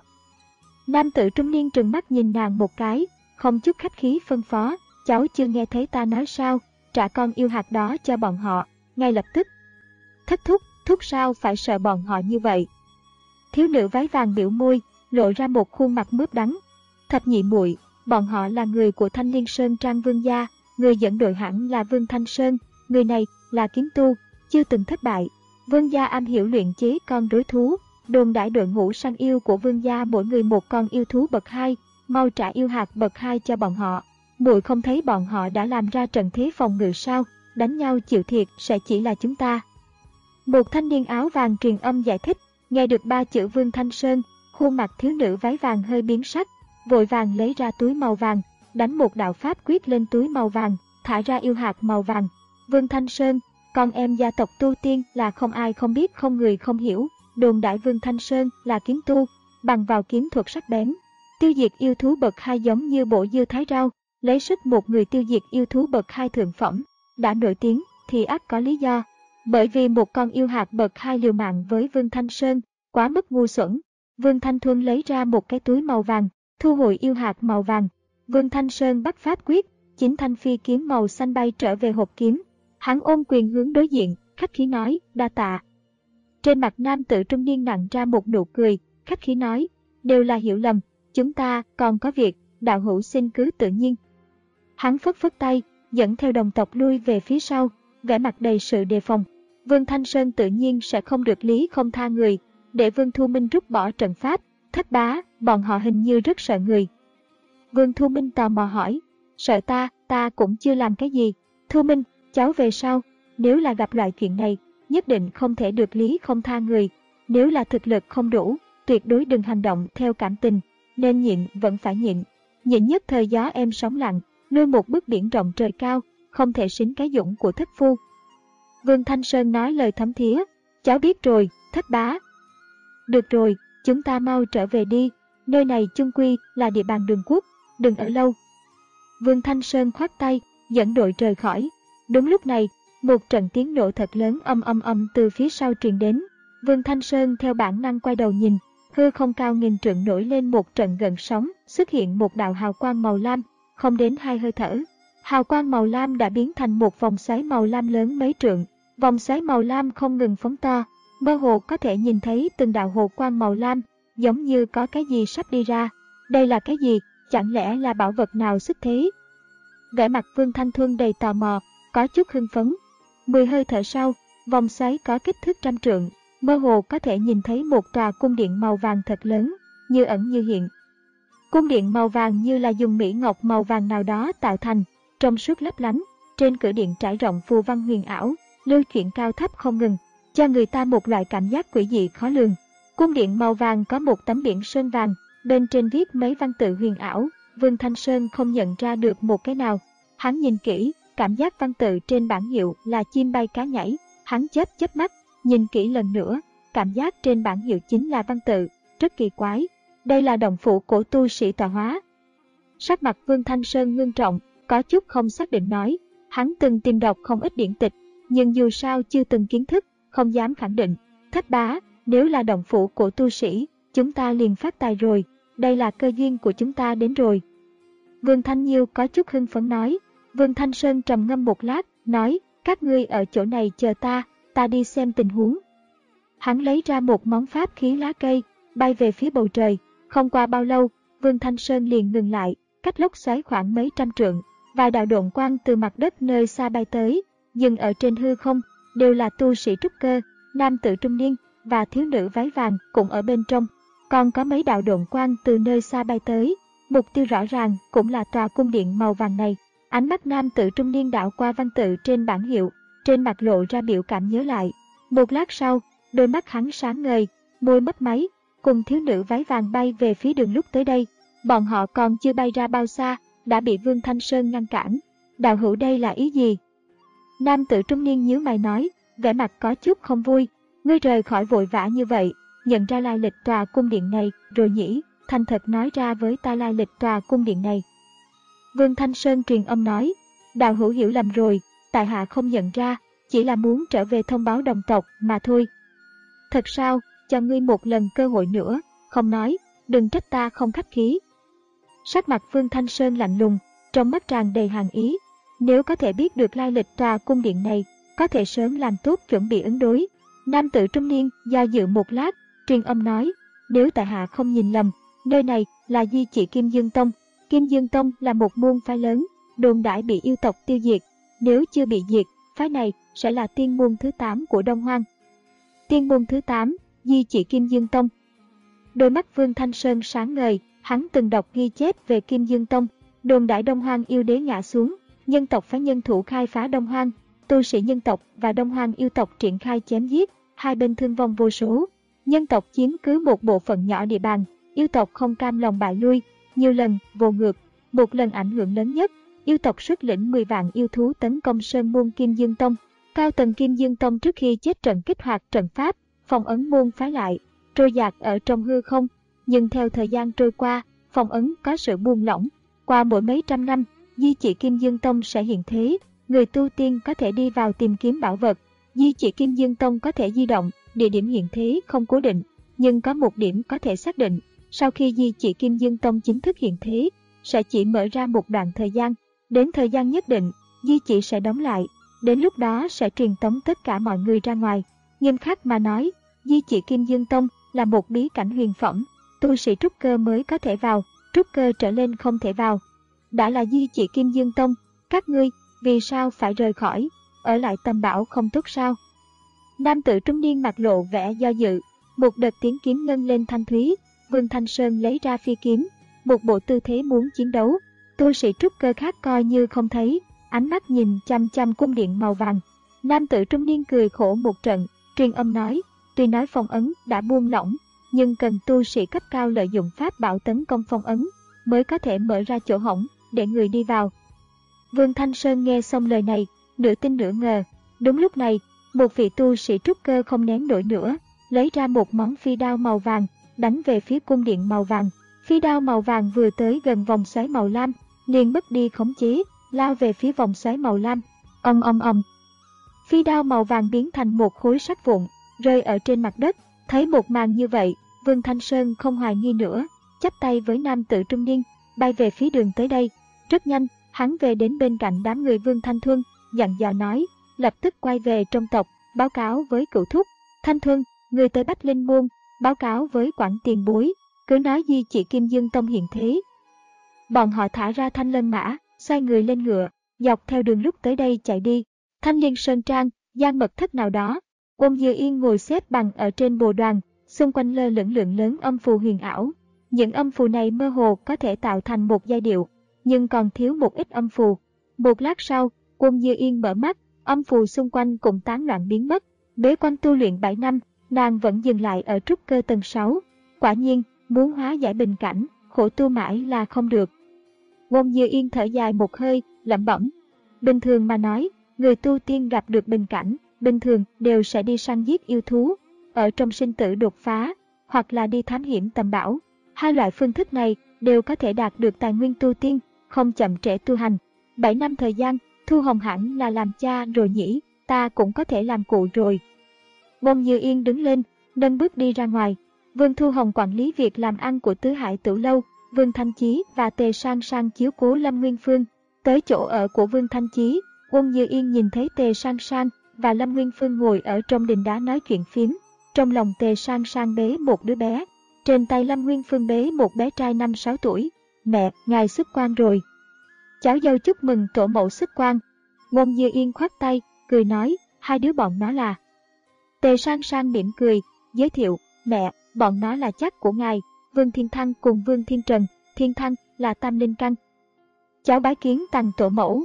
A: Nam tử trung niên trừng mắt nhìn nàng một cái, không chút khách khí phân phó, cháu chưa nghe thấy ta nói sao, trả con yêu hạt đó cho bọn họ, ngay lập tức. Thất thúc, thúc sao phải sợ bọn họ như vậy? Thiếu nữ váy vàng biểu môi, lộ ra một khuôn mặt mướp đắng. Thập nhị muội, bọn họ là người của Thanh Liên Sơn Trang Vương gia, người dẫn đội hẳn là Vương Thanh Sơn, người này là kiếm tu, chưa từng thất bại. Vương gia am hiểu luyện chế con rối thú, đồn đãi đội ngũ săn yêu của Vương gia mỗi người một con yêu thú bậc hai, mau trả yêu hạt bậc hai cho bọn họ. Muội không thấy bọn họ đã làm ra trận thế phòng ngự sao, đánh nhau chịu thiệt sẽ chỉ là chúng ta. Một thanh niên áo vàng truyền âm giải thích, nghe được ba chữ Vương Thanh Sơn, khuôn mặt thiếu nữ váy vàng hơi biến sắc, vội vàng lấy ra túi màu vàng, đánh một đạo pháp quyết lên túi màu vàng, thả ra yêu hạt màu vàng. Vương Thanh Sơn, con em gia tộc tu tiên là không ai không biết không người không hiểu, đồn đại Vương Thanh Sơn là kiếm tu, bằng vào kiếm thuật sắc bén, tiêu diệt yêu thú bậc hai giống như bộ dưa thái rau, lấy sức một người tiêu diệt yêu thú bậc hai thượng phẩm, đã nổi tiếng thì ắt có lý do. Bởi vì một con yêu hạt bậc hai liều mạng với Vương Thanh Sơn, quá mức ngu xuẩn. Vương Thanh Thuân lấy ra một cái túi màu vàng, thu hồi yêu hạt màu vàng. Vương Thanh Sơn bắt pháp quyết, chính thanh phi kiếm màu xanh bay trở về hộp kiếm. Hắn ôm quyền hướng đối diện, khách khí nói, đa tạ. Trên mặt nam tử trung niên nặng ra một nụ cười, khách khí nói, đều là hiểu lầm, chúng ta còn có việc, đạo hữu xin cứ tự nhiên. Hắn phất phất tay, dẫn theo đồng tộc lui về phía sau, vẻ mặt đầy sự đề phòng. Vương Thanh Sơn tự nhiên sẽ không được lý không tha người, để Vương Thu Minh rút bỏ trận pháp. Thất bá, bọn họ hình như rất sợ người. Vương Thu Minh tò mò hỏi, sợ ta, ta cũng chưa làm cái gì. Thu Minh, cháu về sau, nếu là gặp loại chuyện này, nhất định không thể được lý không tha người. Nếu là thực lực không đủ, tuyệt đối đừng hành động theo cảm tình, nên nhịn vẫn phải nhịn. Nhịn nhất thời gió em sóng lặng, nuôi một bước biển rộng trời cao, không thể xính cái dũng của thất phu. Vương Thanh Sơn nói lời thấm thía, cháu biết rồi, thất bá. Được rồi, chúng ta mau trở về đi, nơi này chung quy là địa bàn đường quốc, đừng ở lâu. Vương Thanh Sơn khoát tay, dẫn đội rời khỏi. Đúng lúc này, một trận tiếng nổ thật lớn âm âm âm từ phía sau truyền đến. Vương Thanh Sơn theo bản năng quay đầu nhìn, hư không cao nghìn trượng nổi lên một trận gợn sóng, xuất hiện một đạo hào quang màu lam, không đến hai hơi thở. Hào quang màu lam đã biến thành một vòng xoáy màu lam lớn mấy trượng, Vòng xoáy màu lam không ngừng phóng to, mơ hồ có thể nhìn thấy từng đạo hồ quang màu lam, giống như có cái gì sắp đi ra. Đây là cái gì? Chẳng lẽ là bảo vật nào xuất thế? Vẻ mặt Vương Thanh Thuân đầy tò mò, có chút hưng phấn. Mười hơi thở sau, vòng xoáy có kích thước trăm trượng, mơ hồ có thể nhìn thấy một tòa cung điện màu vàng thật lớn, như ẩn như hiện. Cung điện màu vàng như là dùng mỹ ngọc màu vàng nào đó tạo thành, trong suốt lấp lánh, trên cửa điện trải rộng phù văn huyền ảo, lưu chuyển cao thấp không ngừng, cho người ta một loại cảm giác quỷ dị khó lường. Cung điện màu vàng có một tấm biển sơn vàng, bên trên viết mấy văn tự huyền ảo, Vương Thanh Sơn không nhận ra được một cái nào. Hắn nhìn kỹ, cảm giác văn tự trên bảng hiệu là chim bay cá nhảy, hắn chớp chớp mắt, nhìn kỹ lần nữa, cảm giác trên bảng hiệu chính là văn tự, rất kỳ quái. Đây là động phủ của tu sĩ tọa hóa. Sắc mặt Vương Thanh Sơn ngưng trọng, có chút không xác định nói, hắn từng tìm đọc không ít điển tịch, nhưng dù sao chưa từng kiến thức, không dám khẳng định. Thất bá, nếu là động phủ của tu sĩ, chúng ta liền phát tài rồi, đây là cơ duyên của chúng ta đến rồi. Vương Thanh Nhiêu có chút hưng phấn nói. Vương Thanh Sơn trầm ngâm một lát, nói, các ngươi ở chỗ này chờ ta, ta đi xem tình huống. Hắn lấy ra một món pháp khí lá cây, bay về phía bầu trời. Không qua bao lâu, Vương Thanh Sơn liền ngừng lại, cách lốc xoáy khoảng mấy trăm trượng, vài đạo độn quang từ mặt đất nơi xa bay tới, dừng ở trên hư không, đều là tu sĩ trúc cơ, nam tử trung niên và thiếu nữ váy vàng cũng ở bên trong. Còn có mấy đạo độn quang từ nơi xa bay tới, mục tiêu rõ ràng cũng là tòa cung điện màu vàng này. Ánh mắt nam tử trung niên đảo qua văn tự trên bảng hiệu, trên mặt lộ ra biểu cảm nhớ lại. Một lát sau, đôi mắt hắn sáng ngời, môi mấp máy, cùng thiếu nữ váy vàng bay về phía đường lúc tới đây. Bọn họ còn chưa bay ra bao xa, đã bị Vương Thanh Sơn ngăn cản. Đạo hữu đây là ý gì? Nam tử trung niên nhíu mày nói, vẻ mặt có chút không vui. Ngươi rời khỏi vội vã như vậy, nhận ra lai lịch tòa cung điện này rồi nhỉ? Thành thật nói ra với ta lai lịch tòa cung điện này. Vương Thanh Sơn truyền âm nói, đạo hữu hiểu lầm rồi, tại hạ không nhận ra, chỉ là muốn trở về thông báo đồng tộc mà thôi. Thật sao, cho ngươi một lần cơ hội nữa, không nói, đừng trách ta không khách khí. Sắc mặt Vương Thanh Sơn lạnh lùng, trong mắt tràn đầy hàn ý. Nếu có thể biết được lai lịch tòa cung điện này, có thể sớm làm tốt chuẩn bị ứng đối. Nam tử trung niên do dự một lát, truyền âm nói, nếu tại hạ không nhìn lầm, nơi này là di chỉ Kim Dương Tông. Kim Dương Tông là một môn phái lớn, đồn đại bị yêu tộc tiêu diệt. Nếu chưa bị diệt, phái này sẽ là tiên môn thứ tám của Đông Hoang. Tiên môn thứ tám, di chỉ Kim Dương Tông. Đôi mắt Vương Thanh Sơn sáng ngời, hắn từng đọc ghi chép về Kim Dương Tông. Đồn đại Đông Hoang yêu đế ngã xuống, nhân tộc phái nhân thủ khai phá Đông Hoang, tu sĩ nhân tộc và Đông Hoang yêu tộc triển khai chém giết, hai bên thương vong vô số. Nhân tộc chiếm cứ một bộ phận nhỏ địa bàn, yêu tộc không cam lòng bại lui, nhiều lần vô ngược. Một lần ảnh hưởng lớn nhất, yêu tộc xuất lĩnh mười vạn yêu thú tấn công sơn môn Kim Dương Tông. Cao tầng Kim Dương Tông trước khi chết trận kích hoạt trận pháp, phong ấn môn phái lại, trôi dạt ở trong hư không. Nhưng theo thời gian trôi qua, phong ấn có sự buông lỏng. Qua mỗi mấy trăm năm, di chỉ Kim Dương Tông sẽ hiện thế, người tu tiên có thể đi vào tìm kiếm bảo vật. Di chỉ Kim Dương Tông có thể di động, địa điểm hiện thế không cố định, nhưng có một điểm có thể xác định. Sau khi di chỉ Kim Dương Tông chính thức hiện thế, sẽ chỉ mở ra một đoạn thời gian. Đến thời gian nhất định, di chỉ sẽ đóng lại. Đến lúc đó sẽ truyền tống tất cả mọi người ra ngoài. Nghiêm khắc mà nói, di chỉ Kim Dương Tông là một bí cảnh huyền phẩm. Tu sĩ trúc cơ mới có thể vào, trúc cơ trở lên không thể vào. Đã là di chỉ Kim Dương Tông, các ngươi, vì sao phải rời khỏi? Ở lại Tâm Bảo không tốt sao? Nam tử trung niên mặt lộ vẻ do dự. Một đợt tiếng kiếm ngân lên thanh thúy. Vương Thanh Sơn lấy ra phi kiếm, một bộ tư thế muốn chiến đấu. Tu sĩ trúc cơ khác coi như không thấy, ánh mắt nhìn chăm chăm cung điện màu vàng. Nam tử trung niên cười khổ một trận, truyền âm nói, tuy nói phong ấn đã buông lỏng, nhưng cần tu sĩ cấp cao lợi dụng pháp bảo tấn công phong ấn, mới có thể mở ra chỗ hổng để người đi vào. Vương Thanh Sơn nghe xong lời này, nửa tin nửa ngờ. Đúng lúc này, một vị tu sĩ trúc cơ không nén nổi nữa, lấy ra một món phi đao màu vàng, đánh về phía cung điện màu vàng. Phi đao màu vàng vừa tới gần vòng xoáy màu lam, liền mất đi khống chế, lao về phía vòng xoáy màu lam. Ầm ầm ầm. Phi đao màu vàng biến thành một khối sắt vụn, rơi ở trên mặt đất. Thấy một màn như vậy, Vương Thanh Sơn không hoài nghi nữa, chắp tay với nam tử trung niên, bay về phía đường tới đây. Rất nhanh, hắn về đến bên cạnh đám người Vương Thanh Thuân, dặn dò nói, lập tức quay về trong tộc, báo cáo với cửu thúc. Thanh Thuần, người tới Bách Linh Môn, báo cáo với Quảng tiền bối, cứ nói Di Chỉ Kim Dương Tông hiện thế. Bọn họ thả ra Thanh Lân Mã, xoay người lên ngựa, dọc theo đường lúc tới đây chạy đi. Thanh Liên Sơn Trang, gian mật thất nào đó, Uông Dư Yên ngồi xếp bằng ở trên bồ đoàn, xung quanh lơ lửng lượng lớn âm phù huyền ảo. Những âm phù này mơ hồ có thể tạo thành một giai điệu, nhưng còn thiếu một ít âm phù. Một lát sau, Uông Dư Yên mở mắt, âm phù xung quanh cũng tán loạn biến mất. Bế quan tu luyện bảy năm, nàng vẫn dừng lại ở trúc cơ tầng sáu. Quả nhiên, muốn hóa giải bình cảnh, khổ tu mãi là không được. Uông Dư Yên thở dài một hơi, lẩm bẩm. Bình thường mà nói, người tu tiên gặp được bình cảnh, bình thường đều sẽ đi săn giết yêu thú, ở trong sinh tử đột phá, hoặc là đi thám hiểm tầm bảo. Hai loại phương thức này đều có thể đạt được tài nguyên tu tiên, không chậm trễ tu hành. Bảy năm thời gian, Thu Hồng hẳn là làm cha rồi nhỉ, ta cũng có thể làm cụ rồi. Uông Dư Yên đứng lên, nâng bước đi ra ngoài. Vương Thu Hồng quản lý việc làm ăn của Tứ Hải Tửu Lâu, Vương Thanh Chí và Tề Sang Sang chiếu cố Lâm Nguyên Phương. Tới chỗ ở của Vương Thanh Chí, Uông Dư Yên nhìn thấy Tề Sang Sang và Lâm Nguyên Phương ngồi ở trong đình đá nói chuyện phiếm. Trong lòng Tề Sang Sang bế một đứa bé, trên tay Lâm Nguyên Phương bế một bé trai năm sáu tuổi. Mẹ, ngài xuất quan rồi. Cháu dâu chúc mừng tổ mẫu xuất quan. Uông Dư Yên khoát tay, cười nói, hai đứa bọn nó là. Tề Sang Sang mỉm cười, giới thiệu, mẹ, bọn nó là chắc của ngài, Vương Thiên Thăng cùng Vương Thiên Trần, Thiên Thăng là Tam Linh Căn. Cháu bái kiến Tằng tổ mẫu.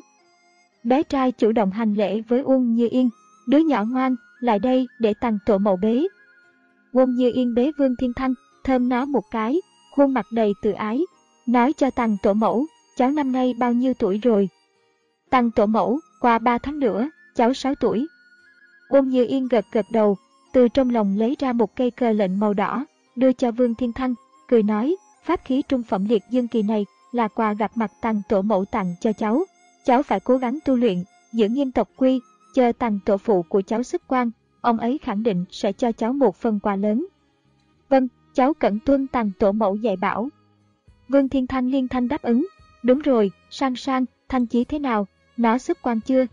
A: Bé trai chủ động hành lễ với Uông Dư Yên, đứa nhỏ ngoan, lại đây để Tằng tổ mẫu bế. Uông Dư Yên bế Vương Thiên Thăng, thơm nó một cái, khuôn mặt đầy tự ái, nói cho Tằng tổ mẫu, cháu năm nay bao nhiêu tuổi rồi? Tằng tổ mẫu, qua ba tháng nữa, cháu sáu tuổi. Uông Dư Yên gật gật đầu, từ trong lòng lấy ra một cây cờ lệnh màu đỏ, đưa cho Vương Thiên Thăng, cười nói, pháp khí trung phẩm liệt dương kỳ này là quà gặp mặt Tằng tổ mẫu tặng cho cháu. Cháu phải cố gắng tu luyện, giữ nghiêm tộc quy, chờ Tằng tổ phụ của cháu xuất quan, ông ấy khẳng định sẽ cho cháu một phần quà lớn. Vâng, cháu cẩn tuân Tằng tổ mẫu dạy bảo. Vương Thiên Thăng liên thanh đáp ứng, đúng rồi, Sang Sang, Thanh Chí thế nào, nó xuất quan chưa?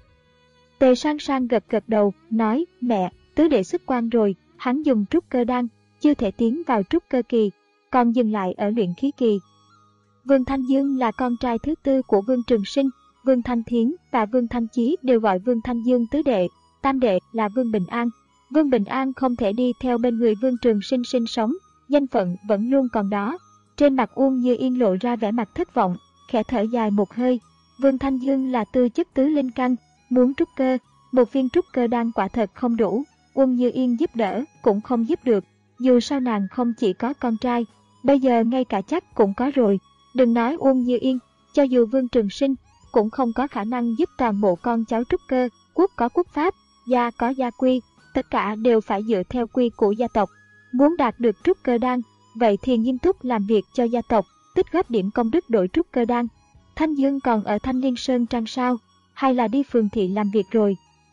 A: Tề Sang Sang gật gật đầu, nói, mẹ, tứ đệ xuất quan rồi, hắn dùng trúc cơ đan, chưa thể tiến vào trúc cơ kỳ, còn dừng lại ở luyện khí kỳ. Vương Thanh Dương là con trai thứ tư của Vương Trường Sinh, Vương Thanh Thiến và Vương Thanh Chí đều gọi Vương Thanh Dương tứ đệ, tam đệ là Vương Bình An. Vương Bình An không thể đi theo bên người Vương Trường Sinh sinh sống, danh phận vẫn luôn còn đó. Trên mặt Uông Dư Yên lộ ra vẻ mặt thất vọng, khẽ thở dài một hơi. Vương Thanh Dương là tư chất tứ linh căn, muốn trúc cơ, một viên trúc cơ đan quả thật không đủ, Uông Dư Yên giúp đỡ cũng không giúp được, dù sao nàng không chỉ có con trai, bây giờ ngay cả chắc cũng có rồi. Đừng nói Uông Dư Yên, cho dù Vương Trường Sinh cũng không có khả năng giúp toàn bộ con cháu trúc cơ, quốc có quốc pháp, gia có gia quy, tất cả đều phải dựa theo quy của gia tộc. Muốn đạt được trúc cơ đan, vậy thì nghiêm túc làm việc cho gia tộc, tích góp điểm công đức đổi trúc cơ đan. Thanh Dương còn ở Thanh Liên Sơn Trang sao, hay là đi phường thị làm việc rồi?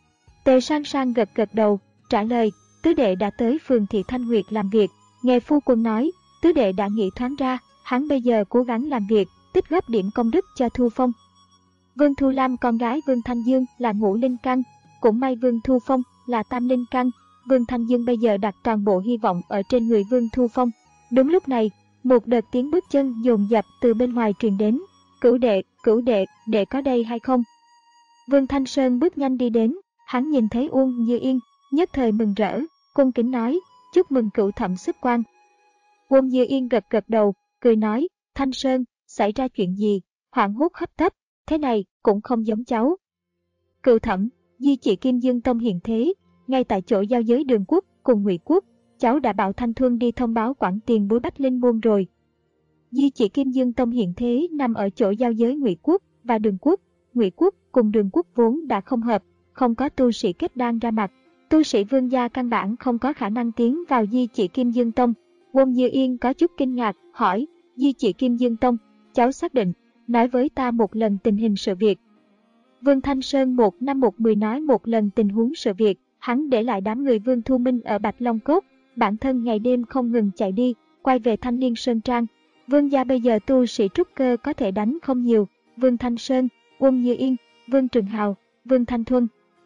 A: Tề Sang Sang gật gật đầu, trả lời, tứ đệ đã tới phường thị Thanh Nguyệt làm việc. Nghe phu quân nói, tứ đệ đã nghĩ thoáng ra, hắn bây giờ cố gắng làm việc, tích góp điểm công đức cho Thu Phong. Vương Thu Lam con gái Vương Thanh Dương là ngũ linh căn, cũng may Vương Thu Phong là tam linh căn. Vương Thanh Dương bây giờ đặt toàn bộ hy vọng ở trên người Vương Thu Phong. Đúng lúc này, một đợt tiếng bước chân dồn dập từ bên ngoài truyền đến. Cửu đệ, cửu đệ, đệ có đây hay không? Vương Thanh Sơn bước nhanh đi đến, hắn nhìn thấy Uông Dư Yên, nhất thời mừng rỡ, cung kính nói, chúc mừng cửu thẩm xuất quan. Uông Dư Yên gật gật đầu, cười nói, Thanh Sơn, xảy ra chuyện gì? Hoảng hốt hấp tấp, thế này cũng không giống cháu. Cửu thẩm, Di Chỉ Kim Dương Tông hiện thế, ngay tại chỗ giao giới Đường Quốc cùng Ngụy Quốc, cháu đã bảo Thanh Thuần đi thông báo Quảng tiền bối Bách Linh Môn rồi. Di Chỉ Kim Dương Tông hiện thế nằm ở chỗ giao giới Ngụy Quốc và Đường Quốc. Ngụy Quốc cùng Đường Quốc vốn đã không hợp, không có tu sĩ kết đan ra mặt, tu sĩ vương gia căn bản không có khả năng tiến vào Di Chỉ Kim Dương Tông. Uông Dư Yên có chút kinh ngạc, hỏi, Di Chỉ Kim Dương Tông, cháu xác định, nói với ta một lần tình hình sự việc. Vương Thanh Sơn một năm một mười nói một lần tình huống sự việc, hắn để lại đám người Vương Thu Minh ở Bạch Long Cốt, bản thân ngày đêm không ngừng chạy đi, quay về Thanh Liên Sơn Trang. Vương gia bây giờ tu sĩ trúc cơ có thể đánh không nhiều, Vương Thanh Sơn, Uông Như Yên, Vương Trường Hào, Vương Thanh Thuần,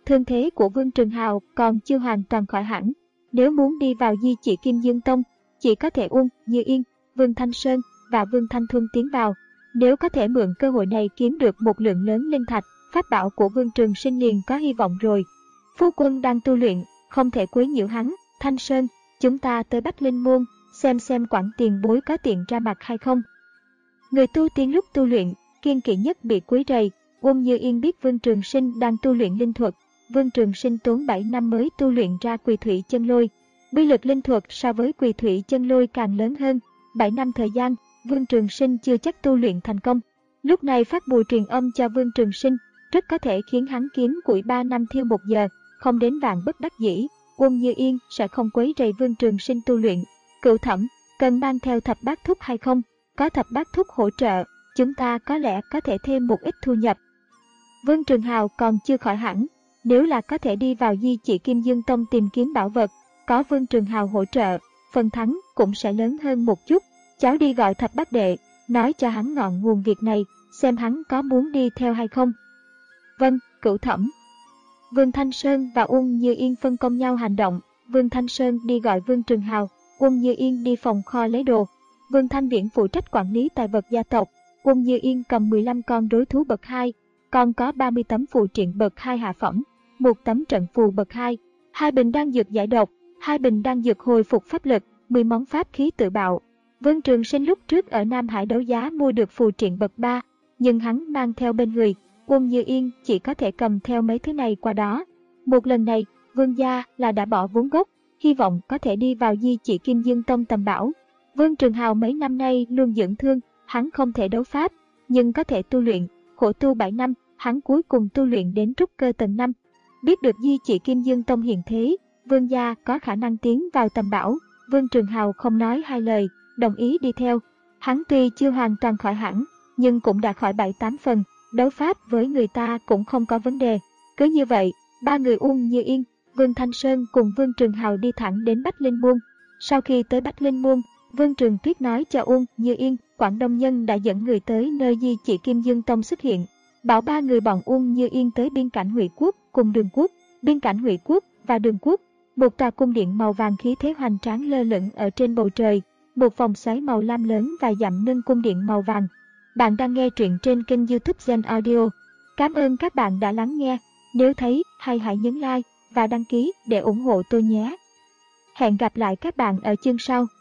A: Thương thế của Vương Trường Hào còn chưa hoàn toàn khỏi hẳn. Nếu muốn đi vào di chỉ Kim Dương Tông, chỉ có thể Uông Như Yên, Vương Thanh Sơn và Vương Thanh Thuân tiến vào. Nếu có thể mượn cơ hội này kiếm được một lượng lớn linh thạch, pháp bảo của Vương Trường Sinh liền có hy vọng rồi. Phu quân đang tu luyện, không thể quấy nhiễu hắn. Thanh Sơn, chúng ta tới Bách Linh Môn, xem xem quản tiền bối có tiện ra mặt hay không. Người tu tiên lúc tu luyện, kiêng kỵ nhất bị quấy rầy. Uông Như Yên biết Vương Trường Sinh đang tu luyện linh thuật. Vương Trường Sinh tốn bảy năm mới tu luyện ra Quỳ Thủy Chân Lôi. Uy lực linh thuật so với Quỳ Thủy Chân Lôi càng lớn hơn. bảy năm thời gian, Vương Trường Sinh chưa chắc tu luyện thành công. Lúc này phát bùa truyền âm cho Vương Trường Sinh, rất có thể khiến hắn kiếm củi ba năm thiêu một giờ, không đến vạn bất đắc dĩ. Uông Như Yên sẽ không quấy rầy Vương Trường Sinh tu luyện. Cửu Thẩm, cần mang theo thập bát thúc hay không? Có thập bát thúc hỗ trợ, chúng ta có lẽ có thể thêm một ít thu nhập. Vương Trường Hào còn chưa khỏi hẳn, nếu là có thể đi vào di chỉ Kim Dương Tông tìm kiếm bảo vật, có Vương Trường Hào hỗ trợ, phần thắng cũng sẽ lớn hơn một chút. Cháu đi gọi thập bát đệ, nói cho hắn ngọn nguồn việc này, xem hắn có muốn đi theo hay không. Vâng, Cửu Thẩm. Vương Thanh Sơn và Uông Như Yên phân công nhau hành động. Vương Thanh Sơn đi gọi Vương Trường Hào, Uông Như Yên đi phòng kho lấy đồ. Vương Thanh Viễn phụ trách quản lý tài vật gia tộc. Uông Như Yên cầm mười lăm con đối thú bậc hai, còn có ba mươi tấm phù triện bậc hai hạ phẩm, một tấm trận phù bậc hai, hai bình đan dược giải độc, hai bình đan dược hồi phục pháp lực, mười món pháp khí tự bạo. Vương Trường Sinh lúc trước ở Nam Hải đấu giá mua được phù triện bậc ba, nhưng hắn mang theo bên người, Uông Như Yên chỉ có thể cầm theo mấy thứ này qua đó. Một lần này, Vương gia là đã bỏ vốn gốc, hy vọng có thể đi vào di chỉ Kim Dương Tông tầm bảo. Vương Trường Hào mấy năm nay luôn dưỡng thương, hắn không thể đấu pháp, nhưng có thể tu luyện, khổ tu bảy năm, hắn cuối cùng tu luyện đến trúc cơ tầng năm. Biết được di chỉ Kim Dương Tông hiện thế, Vương gia có khả năng tiến vào tầm bảo, Vương Trường Hào không nói hai lời, đồng ý đi theo. Hắn tuy chưa hoàn toàn khỏi hẳn, nhưng cũng đã khỏi bảy tám phần, đấu pháp với người ta cũng không có vấn đề. Cứ như vậy, ba người Uông Như Yên, Vương Thanh Sơn cùng Vương Trường Hào đi thẳng đến Bách Linh Môn. Sau khi tới Bách Linh Môn, Vương Trường Tuyết nói cho Uông Như Yên, Quảng Đông Nhân đã dẫn người tới nơi di chỉ Kim Dương Tông xuất hiện, bảo ba người bọn Uông Như Yên tới biên cảnh Ngụy Quốc cùng Đường Quốc. Biên cảnh Ngụy Quốc và Đường Quốc, một tòa cung điện màu vàng khí thế hoành tráng lơ lửng ở trên bầu trời, một vòng xoáy màu lam lớn và dặm nâng cung điện màu vàng. Bạn đang nghe truyện trên kênh YouTube Gen Audio. Cảm ơn các bạn đã lắng nghe. Nếu thấy hay hãy nhấn like và đăng ký để ủng hộ tôi nhé. Hẹn gặp lại các bạn ở chương sau.